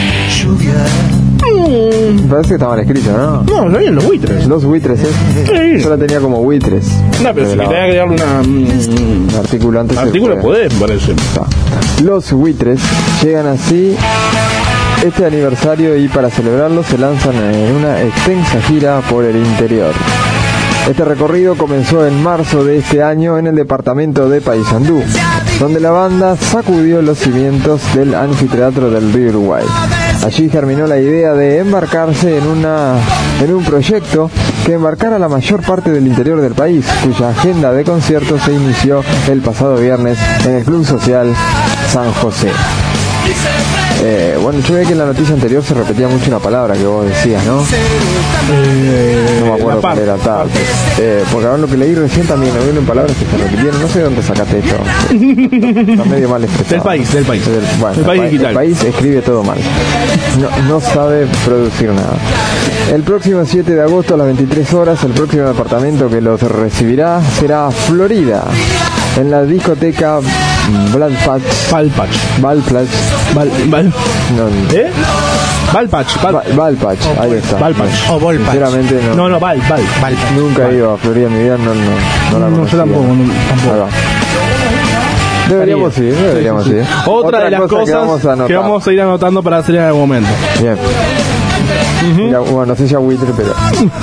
Mm. Me parece que estaban escritos, ¿no? No, no habían los buitres. Los buitres, ¿eh? Sí. Yo la tenía como buitres. No, pero si la... quería agregarle una... Un artículo antes. Artículo podés, me parece. Está. Los buitres llegan así este aniversario y para celebrarlo se lanzan en una extensa gira por el interior. Este recorrido comenzó en marzo de este año en el departamento de Paysandú, donde la banda sacudió los cimientos del anfiteatro del río Uruguay. Allí germinó la idea de embarcarse en, una, en un proyecto que embarcara la mayor parte del interior del país, cuya agenda de conciertos se inició el pasado viernes en el Club Social San José. Eh, bueno, yo veía que en la noticia anterior se repetía mucho una palabra que vos decías, ¿no? Eh, No me acuerdo cuál era, tal. Eh, porque ahora lo que leí recién también me vieron palabras que se repitieron. No sé de dónde sacaste esto. Está medio mal expresado. Del país, del país. Del, bueno, el país el, digital. El país escribe todo mal. No, no sabe producir nada. El próximo siete de agosto a las veintitrés horas, el próximo departamento que los recibirá será Florida, en la discoteca Valpach. Valpach. Valpach. Val, Val, No, ¿Eh? Valpach. Val, Va- Valpach, ahí está. Valpach. O Volpach. Sinceramente no. No, no, Val, Val. Valpach. Nunca he ido a Florida en mi vida, no, no, no la No, conocía. yo tampoco, no, tampoco. Ahí va. Deberíamos ir, deberíamos ir. Otra, de las cosa cosas que vamos a anotar. que vamos a ir anotando para hacer en algún momento. Bien. Mira, bueno, no sé si a buitre, pero...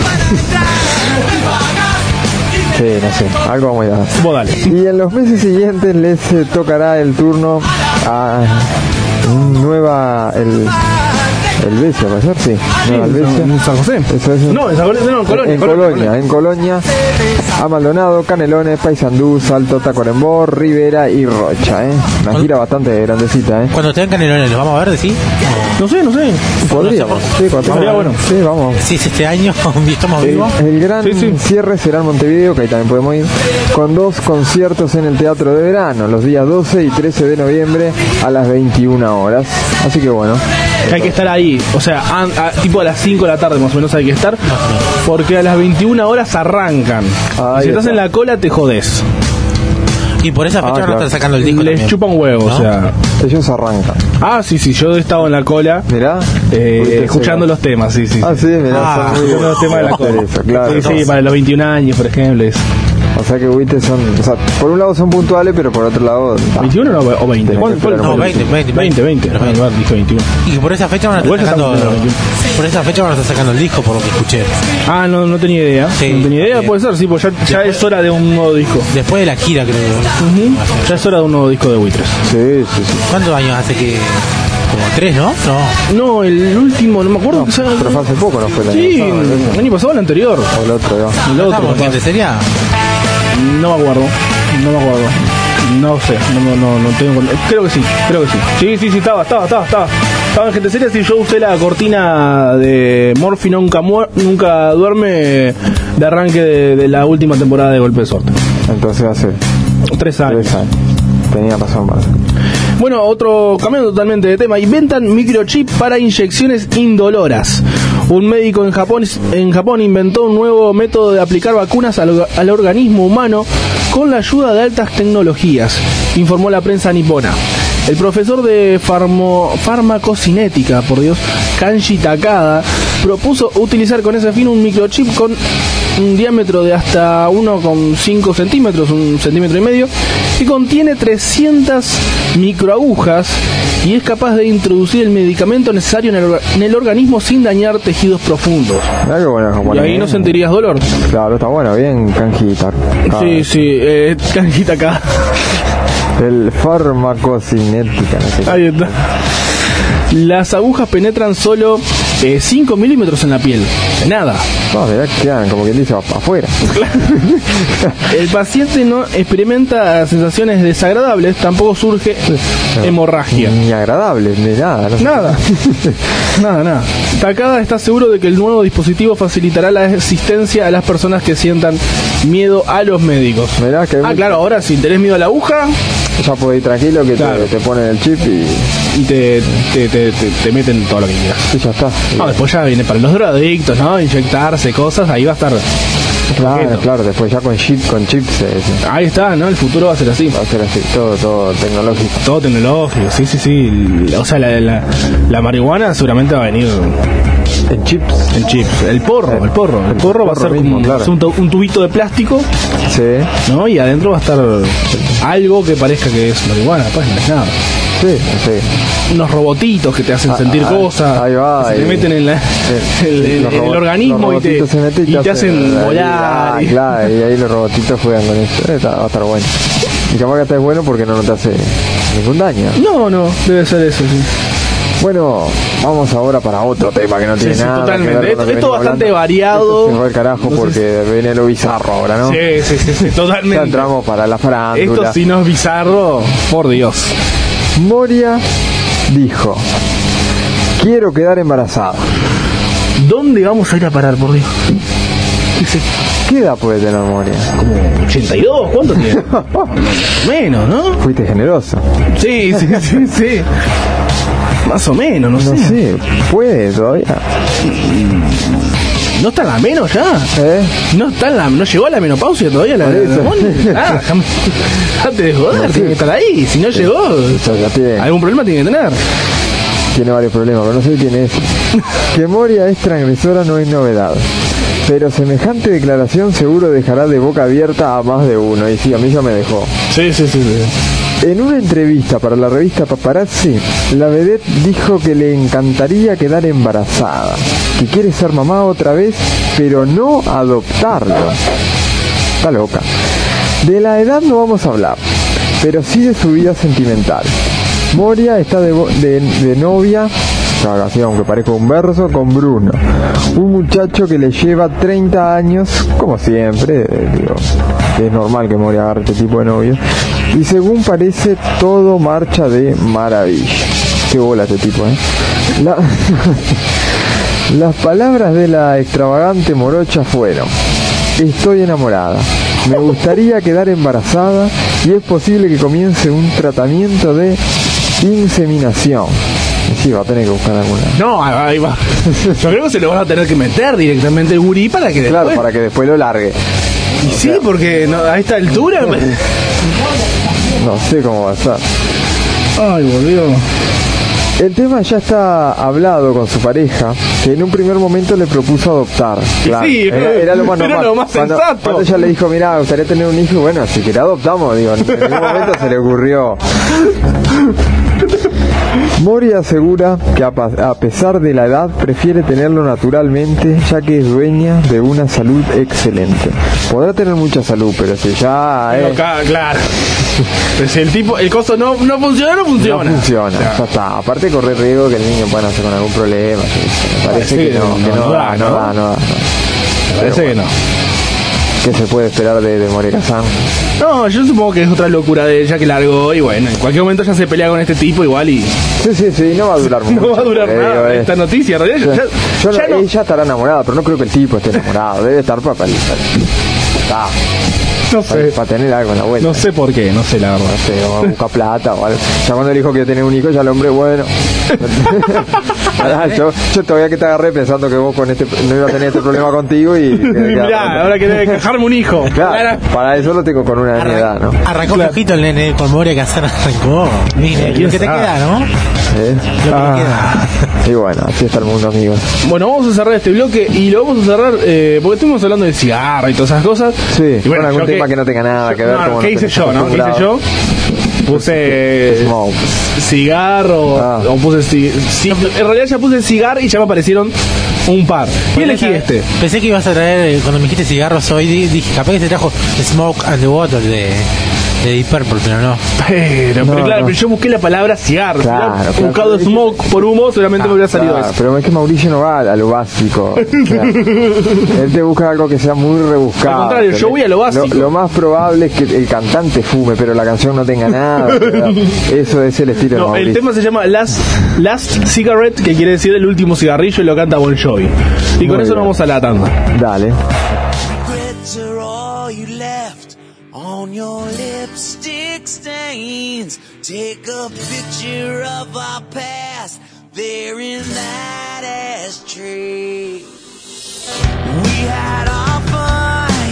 Sí, no sé, algo vamos a ir a hacer. Vos dale. Y en los meses siguientes les eh, tocará el turno a nueva... el... El Besia, ¿puede ser? Sí. Nueva Sí, Helvecia. en San José. Eso es. No, en San José, no, en Colonia. En Colonia, en Colonia, a Maldonado, Canelones, Paysandú, Salto, Tacuarembó, Rivera y Rocha, ¿eh? Una gira bastante grandecita, ¿eh? Cuando te den Canelones, ¿los vamos a ver, decís? No sé, no sé. Podríamos, sí, cuando Sería tengamos- bueno. Sí, vamos. Si es este año, estamos El, vivos. el gran Sí, sí. cierre será en Montevideo, que ahí también podemos ir, con dos conciertos en el Teatro de Verano, los días doce y trece de noviembre a las veintiuna horas. Así que bueno. Que hay que estar ahí, o sea, an- a- tipo a las cinco de la tarde más o menos hay que estar, porque a las veintiuna horas arrancan. Ahí Y si estás está. en la cola te jodés. Y por esa fecha Ah, van a claro. estar sacando el disco Les también. chupa un huevo, ¿No? o sea. Ellos arrancan. Ah, sí, sí, yo he estado en la cola Mirá. eh, Fuiste escuchando cero. los temas, sí, sí. Ah, sí, mirá. Ah, son muy Escuchando los temas de la cola. interesa, claro. Sí, sí, para los veintiún años, por ejemplo. es- O sea que Witte son, o sea, por un lado son puntuales, pero por otro lado... ah, ¿veintiuno no, o veinte? Tenés ¿Cuál- que cuál- esperar No, un cuál- veinte, veinte, veinte, veinte. Pero Ah, veinte. no, dije veintiuno. Y que por esa fecha van a estar Igual ya sacando. estamos en el veintiuno. Por esa fecha van a estar sacando el disco, por lo que escuché. Ah, no, no tenía idea. Sí, no tenía idea, también. puede ser, sí, pues ya, ya es hora de un nuevo disco. Después de la gira, creo. Ujú. Ya es hora de un nuevo disco de Buitres. Sí, sí, sí. ¿Cuántos años hace que.? Como tres, ¿no? No. No, el último, no me acuerdo. que sea- Pero fue hace poco, ¿no fue el año Sí, pasado, ¿no? el año pasado o el anterior. O el otro, ya. El otro, ¿Estamos capaz. gente seria? No me acuerdo, no me acuerdo. No sé, no, no, no, no tengo. Creo que sí, creo que sí. Sí, sí, sí, estaba, estaba, estaba, estaba. Estaba en Gente Seria, sí, yo usé la cortina de Morphy Nunca, Muer- nunca Duerme de arranque de, de la última temporada de Golpe de Suerte. Entonces hace Tres años. tres años. Tenía razón, Marta. Bueno, otro cambiando totalmente de tema. Inventan microchip para inyecciones indoloras. Un médico en Japón, en Japón inventó un nuevo método de aplicar vacunas al, al organismo humano con la ayuda de altas tecnologías, informó la prensa nipona. El profesor de farmo, farmacocinética, por Dios, Kanji Takada, propuso utilizar con ese fin un microchip con un diámetro de hasta uno coma cinco centímetros, un centímetro y medio, que contiene trescientas microagujas y es capaz de introducir el medicamento necesario en el, orga- en el organismo sin dañar tejidos profundos. Mirá qué bueno, Y japonés. ahí no sentirías dolor. Claro, está bueno, bien, canjita. Sí, sí, eh, Kanji Takada. El farmacocinética, no sé qué. Ahí está. Las agujas penetran solo eh, cinco milímetros en la piel. Nada. No, mirá que quedan, como quien dice, a- afuera. El paciente no experimenta sensaciones desagradables, tampoco surge hemorragia. Ni agradable, ni nada. No sé. Nada. Nada, nada. Takada está seguro de que el nuevo dispositivo facilitará la asistencia a las personas que sientan miedo a los médicos. Mirá que Ah, claro, ahora si tenés miedo a la aguja ya podés ir tranquilo que Claro. te, te ponen el chip y, y te, te, te, te, te meten todo lo que quieras. y ya está. No, después ya viene para los drogadictos, ¿no? Inyectarse cosas, ahí va a estar Claro, Objeto. claro, después ya con chip, con chips se dice. Ahí está, ¿no? El futuro va a ser así. Va a ser así, todo, todo tecnológico. Todo tecnológico, sí, sí, sí. O sea, la, la, la marihuana seguramente va a venir En chips. en chips. El porro, el porro. El porro va a ser mismo, como claro. un, tu- un tubito de plástico, Sí, ¿no? Y adentro va a estar algo que parezca que es marihuana, pues no es nada. sí, sí. Unos robotitos que te hacen Ah, sentir ah, cosas, ahí va, que se te ahí. meten en, la, Sí. en- en- Los en el robot- organismo los y te, robotitos se meten y te hacen ahí, volar. ah, y- claro, y ahí los robotitos juegan con eso. Está- va a estar bueno. Y capaz que estés bueno porque no, no te hace ningún daño. No, no, debe ser eso, sí. Bueno, vamos ahora para otro tema que no tiene Sí, sí, nada totalmente. que ver con lo Esto- que esto venimos bastante hablando. variado. Esto se va al carajo No sé porque viene lo bizarro ahora, ¿no? Sí, sí, sí, sí, Ya totalmente. entramos para la Esto farándula. si no es bizarro, por Dios. Moria dijo: quiero quedar embarazada. ¿Dónde vamos a ir a parar, por Dios? Dice, ¿Qué edad puede tener Moria? como ochenta y dos, ¿cuánto tiene? Más o menos, ¿no? Fuiste generoso. Sí, sí, sí, sí. Más o menos, no, No sé. sé, puede todavía. ¿No está en la menos ya? ¿Eh? No está en la, no llegó a la menopausia todavía la, Por la, eso. la Moni. Ah, déjame- dejate de joder, No sé. tiene que estar ahí. Si no llegó, Eso ya tiene, algún problema tiene que tener. tiene varios problemas, pero no sé quién es. Que Moria es transgresora no es novedad. Pero semejante declaración seguro dejará de boca abierta a más de uno. Y sí, a mí ya me dejó. Sí, sí, sí, sí. En una entrevista para la revista Paparazzi, la vedette dijo que le encantaría quedar embarazada, que quiere ser mamá otra vez, pero no adoptarlo. Está loca. De la edad no vamos a hablar, pero sí de su vida sentimental. Moria está de, bo- de, de novia, claro, así aunque parezca un verso, con Bruno, un muchacho que le lleva treinta años, como siempre, eh, digo, es normal que Moria agarre este tipo de novios, y según parece todo marcha de maravilla. Qué bola este tipo, ¿eh? La- Las palabras de la extravagante morocha fueron: estoy enamorada, me gustaría quedar embarazada y es posible que comience un tratamiento de inseminación. Y sí, va a tener que buscar alguna. No, ahí va. Yo creo que se lo vas a tener que meter directamente el gurí para que después... Claro, para que después lo largue. Y sí, porque no, a esta altura... No sé cómo va a estar. Ay, volvió. El tema ya está hablado con su pareja, que en un primer momento le propuso adoptar. Claro, sí, era, era lo más era normal. lo más cuando, sensato. Cuando ella le dijo, mira, me gustaría tener un hijo, bueno, si quiere adoptamos, digo, en ningún momento se le ocurrió. Moria asegura que a, pa- a pesar de la edad prefiere tenerlo naturalmente, ya que es dueña de una salud excelente. Podrá tener mucha salud, pero si ya Pero eh, ca- claro. Pues si el tipo, el coso no, no funciona, no no funciona. funciona, Claro. ya está. Aparte correr riesgo que el niño pueda nacer con algún problema. yo qué sé, Me parece Sí, que no, que no, no, no da, da, no ¿no? da, no da. no. Parece que no. ¿Qué se puede esperar de, de Moria Kazan? No, yo supongo que es otra locura de ella que largó y bueno, en cualquier momento ya se pelea con este tipo igual y Sí, sí, sí, no va a durar mucho. no va a durar porque, nada digo, eh, esta noticia. En realidad, yo- ya, yo ya no- no, ella estará enamorada, pero no creo que el tipo esté enamorado. Debe estar para, para, no sé, tener algo en la vuelta. no sé por qué, no sé la verdad. No sé, o buscar plata o algo. Ya cuando le dijo que iba a tener un hijo, ya el hombre, bueno. Ah, yo, yo todavía que te agarré pensando que vos con este no iba a tener este problema contigo y... Y mirá, ahora que debe encajarme un hijo. Claro, para eso lo tengo con una de mi edad, ¿no? Arrancó flojito el nene con Moria Kazan, arrancó. Mire, ¿Quién lo que te sabe? queda, ¿no? Lo ¿Eh? que Ah. te queda. Y bueno, así está el mundo, amigos. Bueno, vamos a cerrar este bloque y lo vamos a cerrar eh, porque estuvimos hablando de cigarro y todas esas cosas. Sí, y bueno, con algún yo tema que no tenga nada que ver, No, como ¿qué no hice tenés yo, no? ¿Qué hice acostumbrado. yo? Puse Smoke. cigarro Ah. o puse ci- ci- en realidad ya puse cigar y ya me aparecieron un par. Y elegí este. Pensé que ibas a traer, eh, cuando me dijiste cigarros hoy, di- dije, capaz que te trajo Smoke and the Water de, de Deep Purple, pero no. Pero, No, pero claro, no. pero yo busqué la palabra cigarro. Claro, Si hubiera claro. buscado smoke por humo, seguramente me hubiera salido Claro, eso. pero es que Mauricio no va a lo básico. O sea, él te busca algo que sea muy rebuscado. Al contrario, yo ¿entendés? voy a lo básico. Lo, más probable es que el cantante fume, pero la canción no tenga nada. ¿verdad? Eso es el estilo de No, el Mauricio. tema se llama Last, Last Cigarette, que quiere decir el último cigarrillo, y lo canta Bon Jovi. Y con Muy eso bien. nos vamos a la tanda. Dale. Regrets are all you left on your lipstick stains. Take a picture of our past there in that ashtray. We had our fun,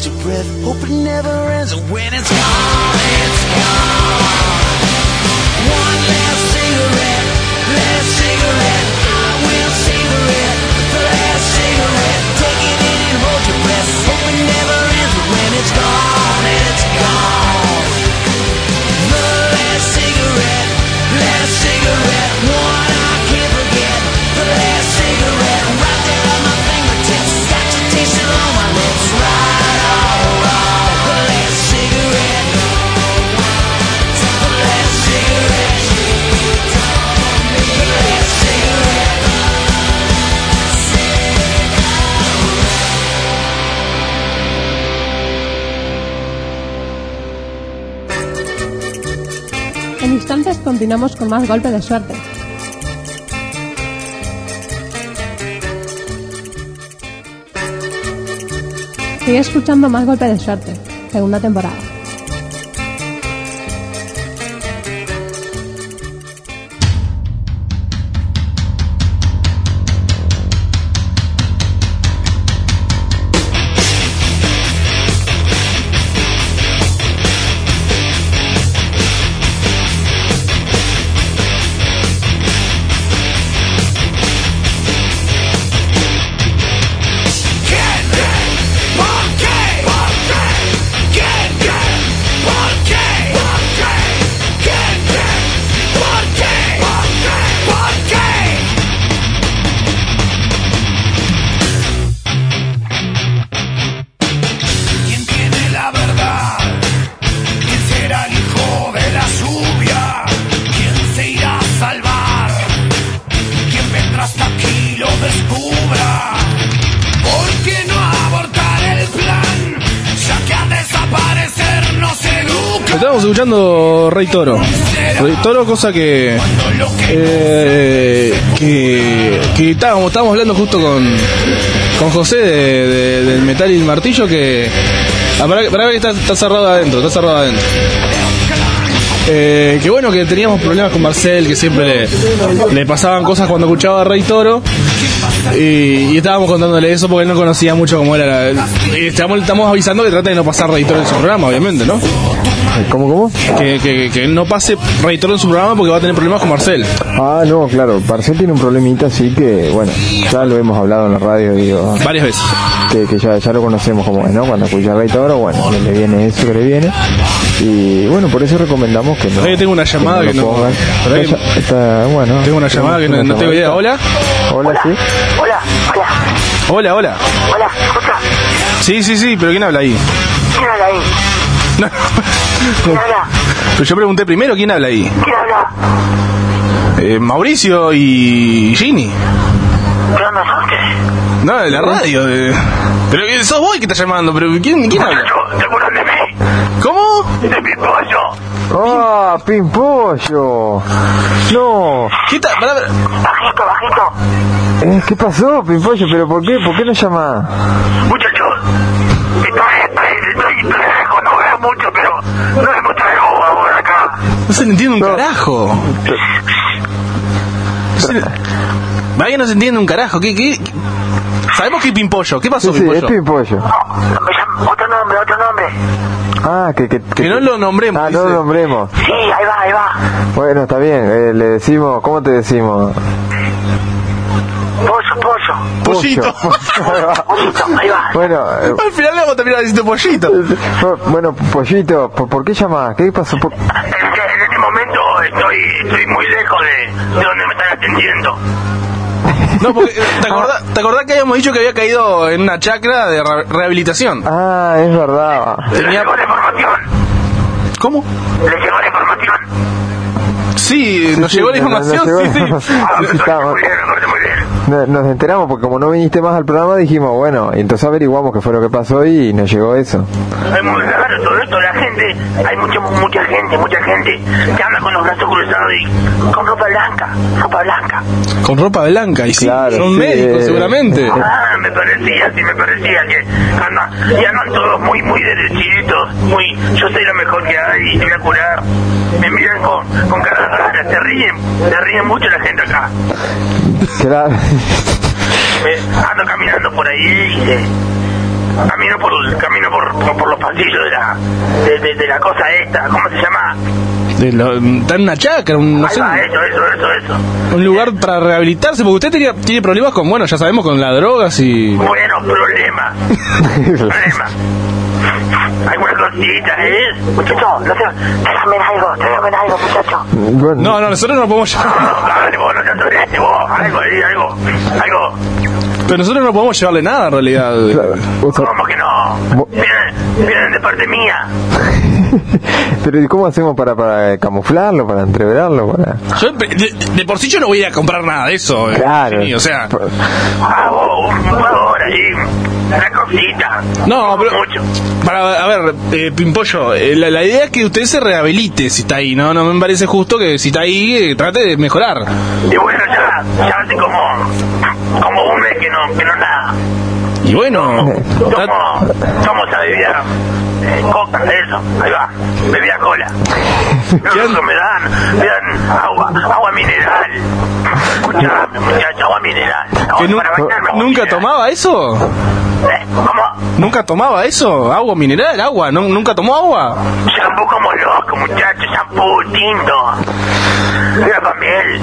hold your breath, hope it never ends, and when it's gone, it's gone. One last cigarette, last cigarette, I will savor it, the last cigarette. Take it in and hold your breath, hope it never ends, but when it's gone, it's gone. The last cigarette, last cigarette, one I can't forget, the last cigarette, right there on my fingertips, got you tasting on my lips, right all wrong. The last cigarette, the last cigarette, the last cigarette. En instantes continuamos con más Golpe de Suerte. Sigue escuchando más Golpe de Suerte, segunda temporada. Estábamos escuchando Rey Toro. Rey Toro, cosa que eh, que, que estábamos, estábamos hablando justo con, con José de, de, del Metal y el Martillo, que ah, para, para ver que está, está cerrado adentro, está cerrado adentro. Eh, que bueno, que teníamos problemas con Marcel, que siempre le, le pasaban cosas cuando escuchaba a Rey Toro, y, y estábamos contándole eso porque él no conocía mucho cómo era la, y estamos, estamos avisando que trata de no pasar Rey Toro en su programa, obviamente, ¿no? ¿Cómo, cómo? Que, que, que no pase Rey Toro en su programa porque va a tener problemas con Marcel. Ah, no, claro, Marcel tiene un problemita, así que, bueno, ya lo hemos hablado en la radio, digo. Varias veces. Que, que ya, ya lo conocemos como es, ¿no? Cuando escucha Rey Toro, bueno, le viene eso que le viene. Y bueno, por eso recomendamos que no. Yo tengo una llamada que no. no que está, está, bueno. Tengo una llamada que no, no tengo idea. ¿Hola? Hola, sí. Hola, hola. Hola, hola. Hola, ¿escucha? Sí, sí, sí, pero ¿quién habla ahí? ¿Quién habla ahí? No. ¿Quién habla? Pero yo pregunté primero quién habla ahí. ¿Quién habla? Eh, Mauricio y Ginny. ¿Pero no sos qué? No, de la radio. De... Pero eh, sos vos que estás llamando, pero ¿quién, quién habla? ¿Te acuerdas de mí? ¿Cómo? De mi pollo. ¡Ah, Pimpollo! No. ¿Qué tal? Pará, pará. Bajito, bajito. Eh, ¿Qué pasó, Pimpollo? ¿Pero por qué? ¿Por qué no llamás? Muchachos, estoy, estoy, estoy, estoy lejos, no veo mucho, pero no hay mucho de agua por acá. No se le entiende un No. carajo. No se le... Vaya, no se entiende un carajo. ¿Qué, qué? Sabemos que es Pimpollo. ¿Qué pasó, Sí, sí, es Pimpollo? Pimpollo. No, me llama, otro nombre, otro nombre. Ah, que... Que, que, Que no lo nombremos. Ah, no dice. lo nombremos. Sí, ahí va, ahí va. Bueno, está bien, eh, le decimos... ¿Cómo te decimos? Pollo, pollo. Pollito. Pollito, ahí va. Bueno, eh, Al final le vamos a terminar diciendo Pollito. bueno, Pollito, ¿por, por qué llamás? ¿Qué pasó? Por... En, en este momento estoy, estoy muy lejos de, de donde me están atendiendo. No, porque ¿te acordás, ¿te acordás que habíamos dicho que había caído en una chacra de re- rehabilitación? Ah, es verdad. ¿Le Tenía... llegó la información? ¿Cómo? ¿Le llegó la información? Sí, nos sí, llegó la nos- nos información, llegó la sí, sí. información. Ah, me parece Estamos- muy bien, me parece muy bien. No- Nos enteramos porque como no viniste más al programa dijimos, bueno, y entonces averiguamos qué fue lo que pasó y nos llegó eso. Es muy raro todo esto, la gente, hay mucha, mucha gente, mucha gente que anda con los brazos cruzados y con ropa blanca, ropa blanca. Con ropa blanca, y sí, Claro, son sí, médicos eh, seguramente. Ah, me parecía, sí, me parecía que andan, y andan todos muy, muy derechitos, muy, yo soy lo mejor que hay, te voy a curar. Me miran con, con caras raras, se ríen, se ríen mucho la gente acá. Claro. Me ando caminando por ahí y se, camino por camino por, por, por los pasillos de la de, de, de la cosa esta, ¿cómo se llama? De lo, está en una chacra, un, no Ahí sé, va, eso, eso, eso, eso. un lugar para rehabilitarse, porque usted tenía, tiene problemas con, bueno, ya sabemos, con las drogas y... Bueno, problema. problema. Alguna cosita, ¿eh? Muchacho, no sé, tráigame algo, tráigame algo, muchacho. Bueno, No, no, nosotros no podemos llevar, No, dale, vos, no te atreves, vos, algo ahí, algo, algo. pero nosotros no podemos llevarle nada en realidad. claro, o sea, ¿Cómo que no? Vos- Vienen, vienen de parte mía. pero ¿y cómo hacemos para, para camuflarlo, para entreverarlo? Para... Yo, de, de por sí yo no voy a ir a comprar nada de eso. eh, Claro. sí, o sea, Ah, vos, un favor ahí, una cosita. no, pero Mucho. para, a ver, eh, Pimpollo, eh, la, la idea es que usted se rehabilite si está ahí, ¿no? No me parece justo que si está ahí eh, trate de mejorar. Y bueno, ya, ya hace como, como un mes que no, que no nada. Y bueno, tra- Tomo, tomo esa bebida, eh, coca, eso, ahí va, bebida cola. Luego me dan, me dan agua, agua mineral. Escuchame, muchacho, agua mineral. Agua que nu- para bañarme, agua ¿nunca mineral. tomaba eso? ¿Eh? ¿Cómo? ¿Nunca tomaba eso? ¿Agua mineral? ¿Agua? ¿Nu- ¿Nunca tomó agua? Shampoo como loco, muchacho, shampoo tinto. Mira pa' miel.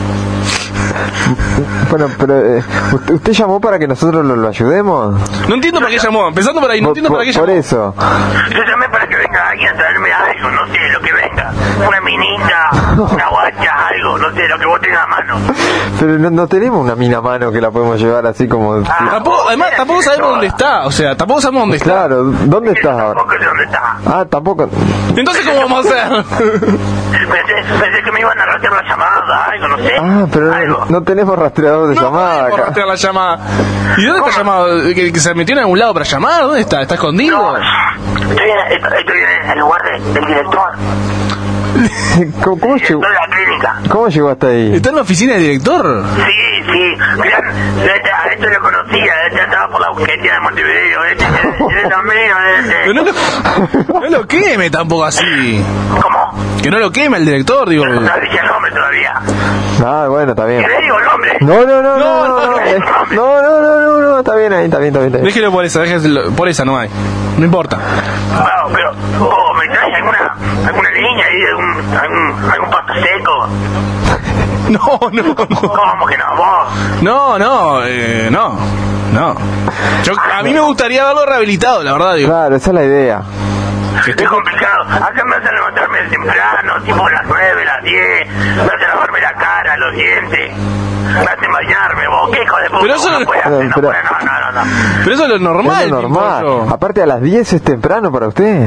Bueno, pero eh, ¿usted, usted llamó para que nosotros lo, lo ayudemos? No entiendo para qué llamó, empezando por ahí, no Por, entiendo para qué por- llamó. por eso. Yo llamé para que venga alguien a traerme algo, no sé, lo que venga. Una minita, una guacha, algo, no sé, lo que vos tengas a mano. Pero no, no tenemos una mina a mano que la podemos llevar así como... Ah, Tampoco, además, tampoco sabemos dónde está, o sea, tampoco sabemos dónde está. Claro, ¿dónde estás ahora? Tampoco sé dónde está. Ah, tampoco... Entonces, ¿cómo vamos a hacer? Pensé, pensé que me iban a rastrear la llamada, algo, no sé. Ah, pero algo. no, no tenemos rastreador de No llamada podemos acá. rastrear la llamada. ¿Y dónde está llamado? ¿Que, que se metió en algún lado para llamar? ¿Dónde está? ¿Está escondido? No, estoy en, estoy estoy en el lugar de- del director. ¿Cómo, cómo llegó, Director de la clínica. ¿Cómo llegó hasta ahí? ¿Está en la oficina del director? Sí, sí, mirá, este- a esto lo conocía, este estaba por la busquería de Montevideo, este, este es amigo, Pero no este. lo, no lo queme tampoco así. ¿Cómo? Que no lo queme el director, digo. No dije el nombre todavía. Ah, bueno, está bien. ¿Qué le digo el nombre? No, no, no, no, No, no, no, no, no. eh, no, no, no, no, no, está bien ahí, está bien, está bien. Está bien. Déjelo por esa, déjelo por esa, no hay. No importa. Claro, pero, oh, ¿me traes alguna, alguna línea ahí, algún, algún, algún pasto seco? No, no, no. ¿Cómo que no? ¿Vos? No, no, eh, no. No. Yo, a mí me gustaría verlo rehabilitado, la verdad, digo. Claro, esa es la idea. Es complicado. Acá me hacen levantarme temprano, tipo las nueve, las diez. Me hacen lavarme la cara, los dientes. Me hacen bañarme, vos. ¿Qué hijo de puta? Pero eso no no- puede hacer, no pero- puede, no, no, no, no. Pero eso es lo normal. Es lo normal. Pimpollo. Aparte a las diez es temprano para usted.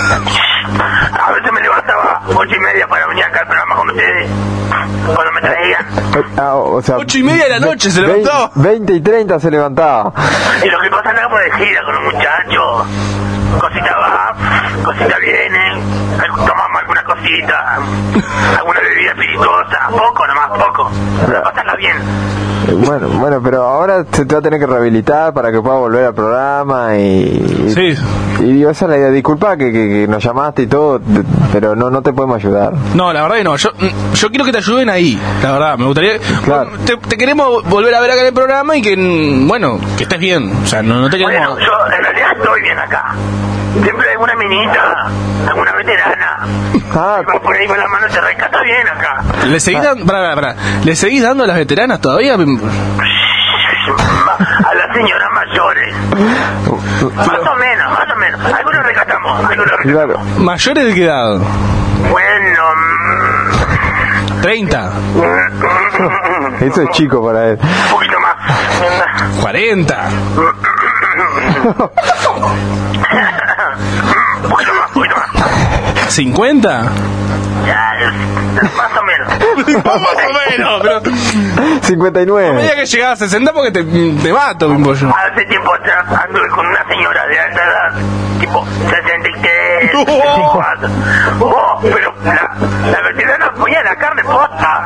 A veces me levantaba ocho y media para venir acá al programa con ustedes. Cuando me traían. Ah, o sea, Ocho y media de la noche se ve- levantaba. veinte y treinta se levantaba. Y lo que pasa es que andamos de gira con los muchachos. Cosita va, cosita viene. algo- Tomamos alguna cosita. Alguna bebida espirituosa. Poco nomás, poco. Para pasarla bien. Eh, Bueno, bueno, pero ahora se te va a tener que rehabilitar para que pueda volver al programa y... Sí. Y digo, esa es la idea. Disculpa que, que, que nos llamaste y todo, t- pero no no te podemos ayudar. No, la verdad que no. Yo, yo quiero que te ayuden ahí, la verdad. Me gustaría. Claro. Te, te queremos volver a ver acá en el programa y que, mm, bueno, que estés bien. O sea, no, no te Bueno, queremos. yo en realidad estoy bien acá. Siempre hay alguna minita, alguna veterana. Ah, Va por ahí con la mano, se rescata bien acá. ¿Le seguís, dan- pará, pará, pará. ¿Le seguís dando a las veteranas todavía? A las señoras mayores. Más o menos, más o menos. Algunos rescatamos, algunos rescatamos. claro. ¿Mayores de qué edad? Bueno, ¿treinta? mm, Eso es chico para él. un poquito más. ¿cuarenta? Un poquito más, un poquito más. ¿cincuenta? Ya, es- más o menos. Más o menos, pero cincuenta y a medida nueve. que llegás a sesenta porque te, te mato, Pimpollo. Hace tiempo atrás anduve con una señora de alta edad, tipo sesenta y tres, Oh. sesenta y cuatro. Oh, pero la, la veterana ponía la carne posta.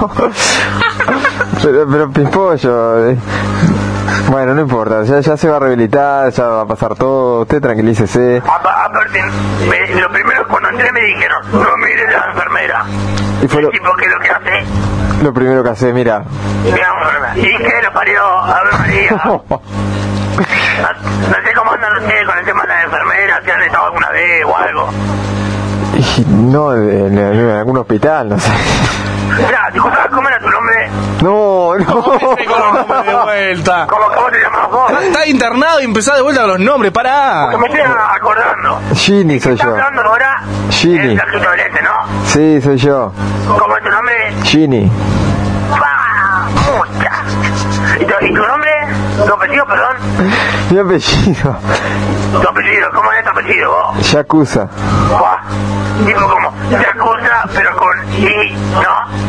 Pero, pero Pimpollo... eh, Bueno, no importa, ya, ya se va a rehabilitar, ya va a pasar todo, usted tranquilícese. Apa- Aparte, me- lo primero cuando entré me dijeron, no mire la enfermera. Y fue lo, El tipo, ¿qué es lo que hace? lo primero que hace, mira. Mira, enfermera. ¿Y qué lo parió? A ver, María. No, no sé cómo onda, no sé, con el tema de las enfermeras? ¿Si han estado alguna vez o algo? Y no, en, en algún hospital, no sé. Mirá, disculpa, ¿cómo era tu nombre? No, no. De vuelta. ¿Cómo, cómo te llamabas vos? Está internado y empezá de vuelta con los nombres, pará. Que me estoy acordando. Ginny soy ¿Estás yo. hablando ahora? Ginny. El sargento del este, ¿no? Sí, soy yo. ¿Cómo es tu nombre? Ginny. ¡Ah! ¡Pucha! ¿Y tu, y tu nombre? ¿Tu apellido, perdón? Mi apellido. ¿Tu apellido? ¿Cómo es tu apellido vos? Yakuza. Buah, tipo como Yakuza, pero con I, ¿no?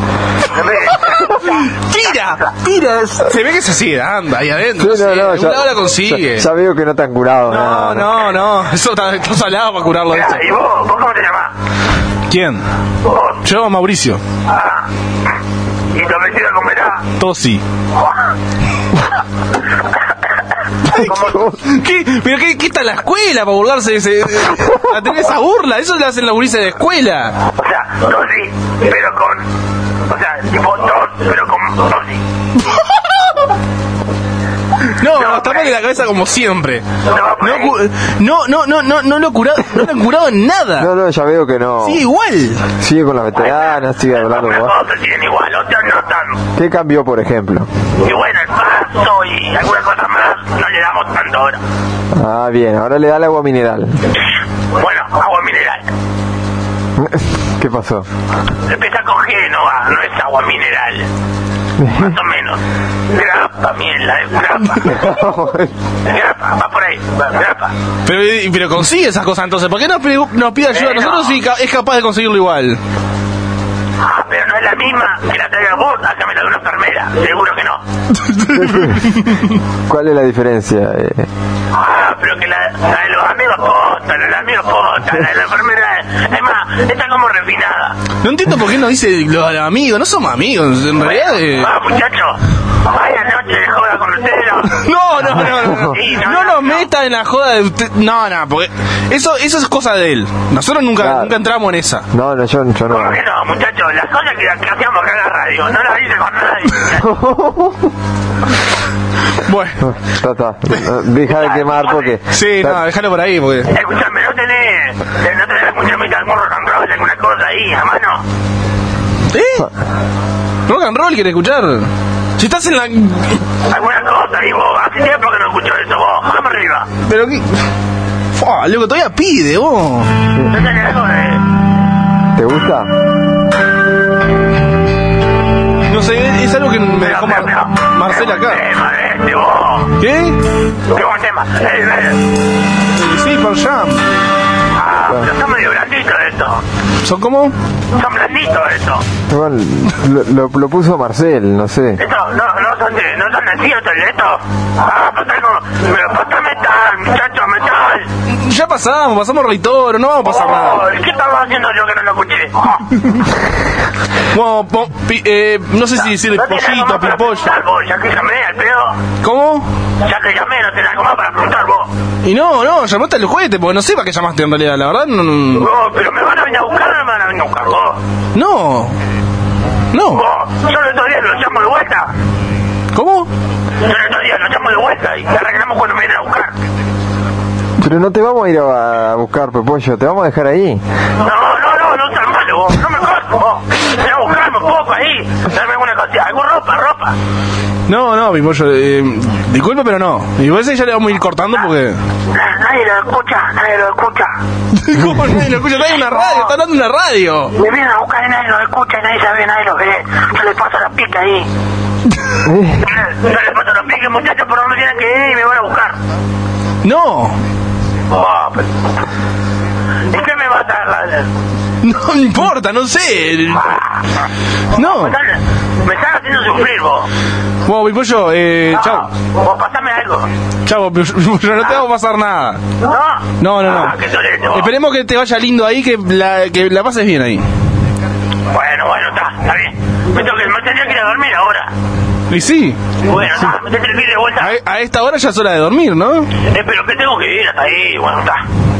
Tira, tira. Se ve que se sigue dando ahí adentro. Sí, no, no, ya, la consigue. Ya, ya veo que no te han curado. No, nada, no, no. Eso está, está salado para curarlo. Mirá, Eso. ¿y vos? ¿Vos cómo te llamás? ¿Quién? Vos. Yo, Mauricio. Ah. ¿Y tu apellido cómo era? Tosi. ¿Cómo? ¿Qué? ¿Pero qué, qué está en la escuela para burlarse de ese, a tener esa burla? Eso le hacen la burriza de escuela. O sea, Tosi, pero con... O sea, tipo tos, pero con Tosi. No, no, está mal de la cabeza como siempre. No, No, cu- no, no, no, no, no lo he curado, no lo han curado en nada. No, no, ya veo que no. Sí, igual. Sigue con las veteranas, sigue hablando Algunas vos. cosas siguen igual, otras no tanto. ¿Qué cambió, por ejemplo? Y bueno, el paso y algunas cosas más no le damos tanto ahora. Ah, bien, ahora le da el agua mineral. Bueno, agua mineral. ¿Qué pasó? Empieza con G, no va, no es agua mineral. Más o menos. Grapa, mierda, es grapa. Grapa, va por ahí, va, grapa. Pero, pero consigue esas cosas entonces. ¿Por qué nos, pre- nos pide ayuda a nosotros si ca- es capaz de conseguirlo igual? Ah, pero no es la misma que la traiga vos, acá me la de una enfermera. Seguro que no. ¿Cuál es la diferencia? Eh, Ah, pero que la, la de los amigos posta, la de los amigos posta, la de la enfermera, es más, está como refinada. No entiendo por qué nos dice los amigos. No somos amigos, en realidad. eh. Va, muchachos, vaya noche de joda con ustedes. No, no, no, no, no. Sí, No nos meta en la joda de usted. No, no, porque eso, eso es cosa de él. Nosotros nunca, Claro. nunca entramos en esa. no, no, yo, yo no. ¿Cómo que no, muchachos? Las cosas que, que hacíamos acá en la radio, no las dice con nadie. Bueno. Está, está. Deja de quemar porque. Sí, no, déjalo por ahí, porque. Escuchame, ¿no tenés, no tenés algún mitad algún rock and roll, alguna cosa ahí a mano? ¿Eh? Rock and roll quiere escuchar. Si estás en la. ¿Alguna cosa ahí vos? Hace tiempo que no escucho eso vos, vamos arriba. Pero qué. Fua, loco, todavía pide, vos. ¿No tenés algo de...? ¿Te gusta? No sé, es algo que me dejó Mar- Marcela acá. Qué buen tema de este vos. ¿Qué? Qué buen tema. Eh, eh. Sí, Pearl Jam. Ah, pero son medio blanditos esto. ¿Son como? Son blanditos esto. Igual, lo, lo, lo puso Marcel, no sé. Esto, no, no son de, no son de cierto de esto. Ah, pasar como, pero pasar metal, muchachos, metal. Ya pasamos, pasamos Reitoro, no vamos a pasar nada. Oh, ¿qué estaba haciendo yo que no lo escuché? Oh. Bueno, po- pi- eh, no sé si decirle ¿No tenés algo pollito, más para pipollo. preguntar vos? Ya que llamé al pedo, ¿Cómo? ya que llamé, no tenés algo más para preguntar vos. Y no, no, llamaste al juguete, porque no sé para qué llamaste en realidad, la verdad, no. No, Oh, pero me van a venir a buscar o no me van a venir a buscar vos. no. No. Vos, yo los otros días los llamo de vuelta. ¿Cómo? Yo los otros días los llamo de vuelta y arreglamos cuando me vienen a buscar. Pero no te vamos a ir a, a buscar, Pepollo, te vamos a dejar ahí. No, no, no, no seas malo vos, no me cortes vos. Ven a buscarme un poco ahí, darme alguna cosita, alguna ropa, ropa. No, no, pipollo, eh, disculpe, pero no. Y vos ya le vamos a ir cortando porque. Na- Nadie lo escucha, nadie lo escucha. ¿Cómo nadie lo escucha? Nadie en una radio, está hablando en una radio. Me vienen a buscar y nadie los escucha, y nadie sabe, nadie los ve. Yo les paso la pica ahí. Yo les paso la pica, muchachos, por donde tienen que ir y me van a buscar. No. Oh, pero... ¿Y qué me va a dar la... No importa, no sé. No. Me están, me están haciendo sufrir vos. Bueno, pipollo, eh, chao. Ah, vos pasame algo. Chao, pipollo, no te va a pasar nada. ¿No? No, no, no. Ah, qué solete vos. Esperemos que te vaya lindo ahí, que la, que la pases bien ahí. Bueno, bueno, está, está bien. Me tengo que, me tendría que ir a dormir ahora. Y sí, Bueno, está, me tendría que ir de vuelta. a, a esta hora ya es hora de dormir, ¿no? Eh, pero que tengo que ir hasta ahí, bueno, está.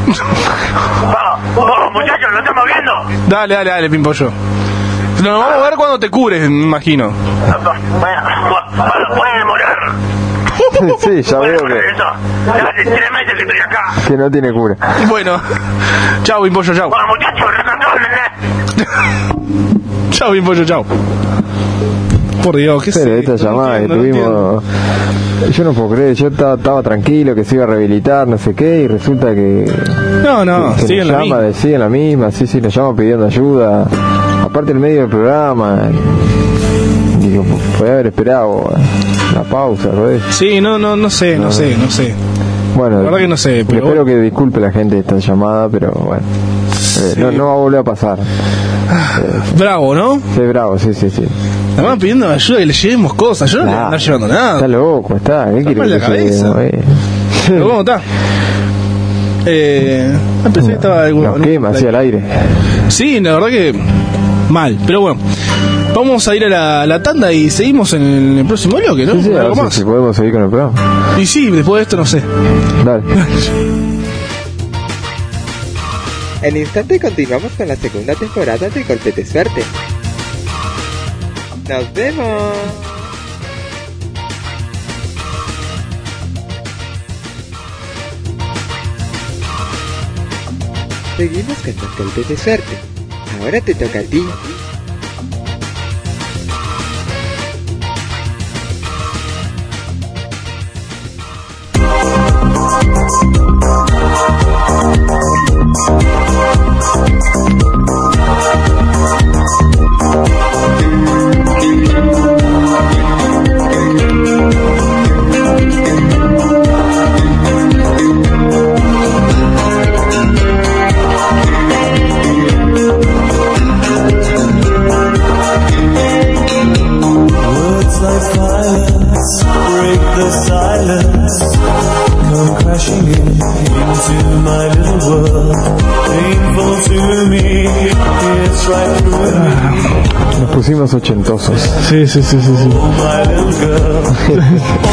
Vamos, vamos, muchachos, ¿lo estamos viendo? Dale, dale, dale, pimpollo. Nos vamos a ver cuando te cures, me imagino. Bueno, bueno, puede demorar. Sí, ya Bueno, veo por que, eso. Hace tres meses que estoy acá. que no tiene cura. Bueno, chao, Pimpollo, chao. Bueno, muchachos, recantón, Chao, Pimpollo, chao. Por Dios, ¿qué es Pero esto? esta llamada que No entiendo, tuvimos, yo no puedo creer, yo estaba, estaba tranquilo que se iba a rehabilitar, no sé qué, y resulta que, No, no, que sigue nos en la llama, misma. de- sigue en la misma, sí, sí, nos llama pidiendo ayuda, aparte el medio del programa, y, digo, podía haber esperado la pausa, ¿verdad? Sí, no, no, no sé, no sé, no sé. Bueno, La verdad que no sé, pero espero bueno. que disculpe la gente de esta llamada, pero bueno, eh, no, no va a volver a pasar. Bravo, ¿no? Sí, bravo, sí, sí, sí. Además pidiendo ayuda que le llevemos cosas. Yo no le voy a andar llevando nada. Está loco, está, ¿qué quiere mal que la le cabeza. llevemos, eh? Pero ¿cómo está? Eh, pensé que estaba algún, Nos algún- quema así al aire. Sí, la verdad que mal. Pero bueno, vamos a ir a la, a la tanda y seguimos en el próximo bloque, ¿no? Sí, sí, Con a algo ver si, más. si podemos seguir con el programa. Y sí, después de esto no sé. Dale. En instante continuamos con la segunda temporada de Golpe de Suerte. ¡Nos vemos! Seguimos con los golpes de suerte. Ahora te toca a ti. Words like violence break the silence, come crashing in into my little world. Painful to me, it's right through Nos pusimos ochentosos. Sí, sí, sí, sí, sí. my little girl.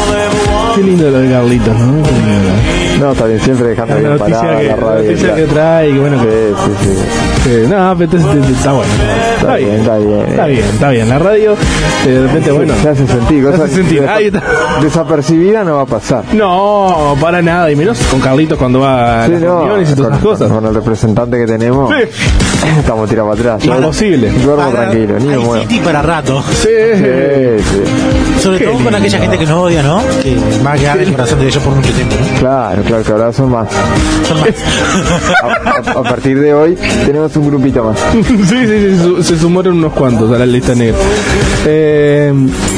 Qué lindo lo de Carlitos, ¿no? Qué lindo. No, está bien, siempre dejando La bien noticia, parada que, la la radio. noticia claro. que trae, y bueno, que, Sí, sí, sí. que- no, pero entonces, está bueno. Está bien, está bien. Está bien, está bien. La radio, eh, de repente, bueno. Se hace sentir, se cosa hace sentir. que Ahí está. desapercibida no va a pasar. No, para nada, y menos con Carlitos cuando va a Sí, las no, reuniones y todas con, esas cosas. con el representante que tenemos, Sí. estamos tirados para atrás. Yo Imposible. duermo Para- tranquilo, ni me hay muevo. City para rato. Sí. Sí, sí. Sobre Qué todo con lindo. aquella gente que nos odia, ¿no? Que va a quedar en el corazón de ellos por mucho tiempo, ¿no? Claro, claro, que ahora son más. Son más. A, a- a partir de hoy tenemos un grupito más. Sí, sí, sí, su- se sumaron unos cuantos a la lista negra. Eh,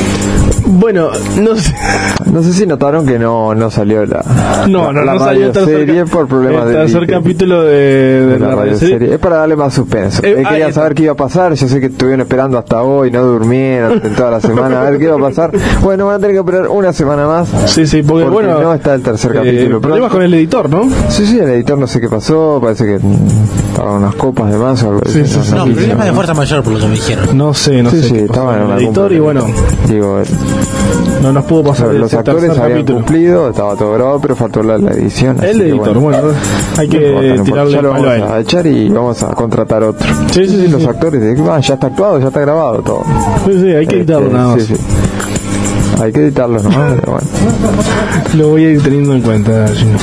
bueno, no sé. No sé si notaron que no, no salió la, No, no, la no salió el tercer, radioserie ca- por problemas el de tercer editing. capítulo de, de De la, la radioserie. radioserie. Es para darle más suspenso. Eh, Eh, ahí querían está. saber qué iba a pasar. Yo sé que estuvieron esperando hasta hoy, no durmieron en toda la semana a ver qué iba a pasar. Bueno, van a tener que esperar una semana más. Sí, sí, porque, Porque bueno. no está el tercer eh, capítulo problemas pronto. con el editor, ¿no? Sí, sí, el editor no sé qué pasó. Parece que mm, estaban unas copas de más o algo Sí, así, sí, sí. No, sé. problemas de fuerza mayor por lo que me dijeron. No sé, no Sí, sé. sí, qué pasó estaban en con el algún editor y bueno, Digo, eh, no nos pudo pasar los ese actores tercer habían capítulo. cumplido, estaba todo grabado, pero faltó la, la edición. así El que editor, bueno, hay que no importa, no importa, tirarle ya el lo palo a vamos él. a echar y vamos a contratar otro. Sí, sí, sí, los sí. actores de ah, ya está actuado, ya está grabado todo. Sí, sí, hay que editarlo Este, nada más. sí, sí. Hay que editarlo nomás, pero bueno. Lo voy a ir teniendo en cuenta, Gino.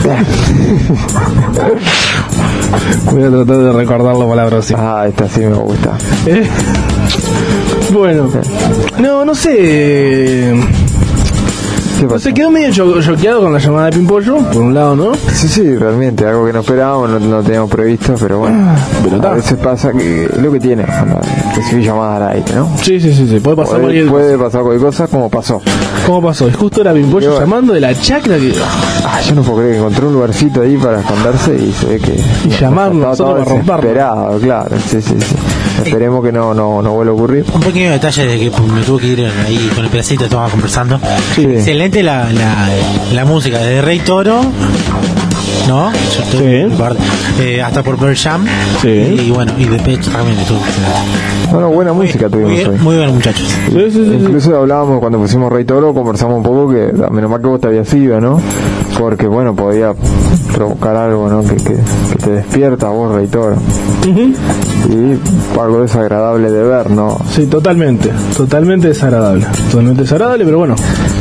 Voy a tratar de recordarlo para la próxima. Ah, esta sí me gusta. ¿Eh? Bueno, no, no sé. ¿Qué No pasa? sé, quedó medio cho- choqueado con la llamada de Pimpollo, por un lado, ¿no? Sí, sí, realmente, algo que no esperábamos, no, no teníamos previsto, pero bueno. Pero a está. veces pasa que es lo que tiene cuando recibí llamadas al aire, ¿no? Sí, sí, sí, sí, puede pasar Puede, cualquier cosa. puede pasar cualquier cosa como pasó. ¿Cómo pasó? Y justo era Pimpollo Yo- llamando de la chacra que... Ah, yo no puedo creer que encontré un lugarcito ahí para esconderse y se ve que... Y llamarnos estaba todo nosotros para romperlo. desesperado, claro, sí, sí, sí. Esperemos que no, no, no vuelva a ocurrir. Un pequeño detalle de que me tuve que ir ahí con el pedacito, estábamos conversando. Sí. Excelente la, la, la música, desde Rey Toro, ¿no? Yo estuve- eh, hasta por Pearl Jam. Sí. Y bueno, y de pecho también estuvo excelente. Bueno, buena música Muy tuvimos bien, hoy. muy bien, muchachos. Sí, sí, sí, sí. Incluso hablábamos cuando pusimos Rey Toro, conversamos un poco que a menos mal que vos te habías ido, ¿no? Porque bueno, podía provocar algo, ¿no? Que, que, que te despierta a vos, Rey Toro. Ujú. Y algo desagradable de ver, ¿no? Sí, totalmente, totalmente desagradable, totalmente desagradable, pero bueno,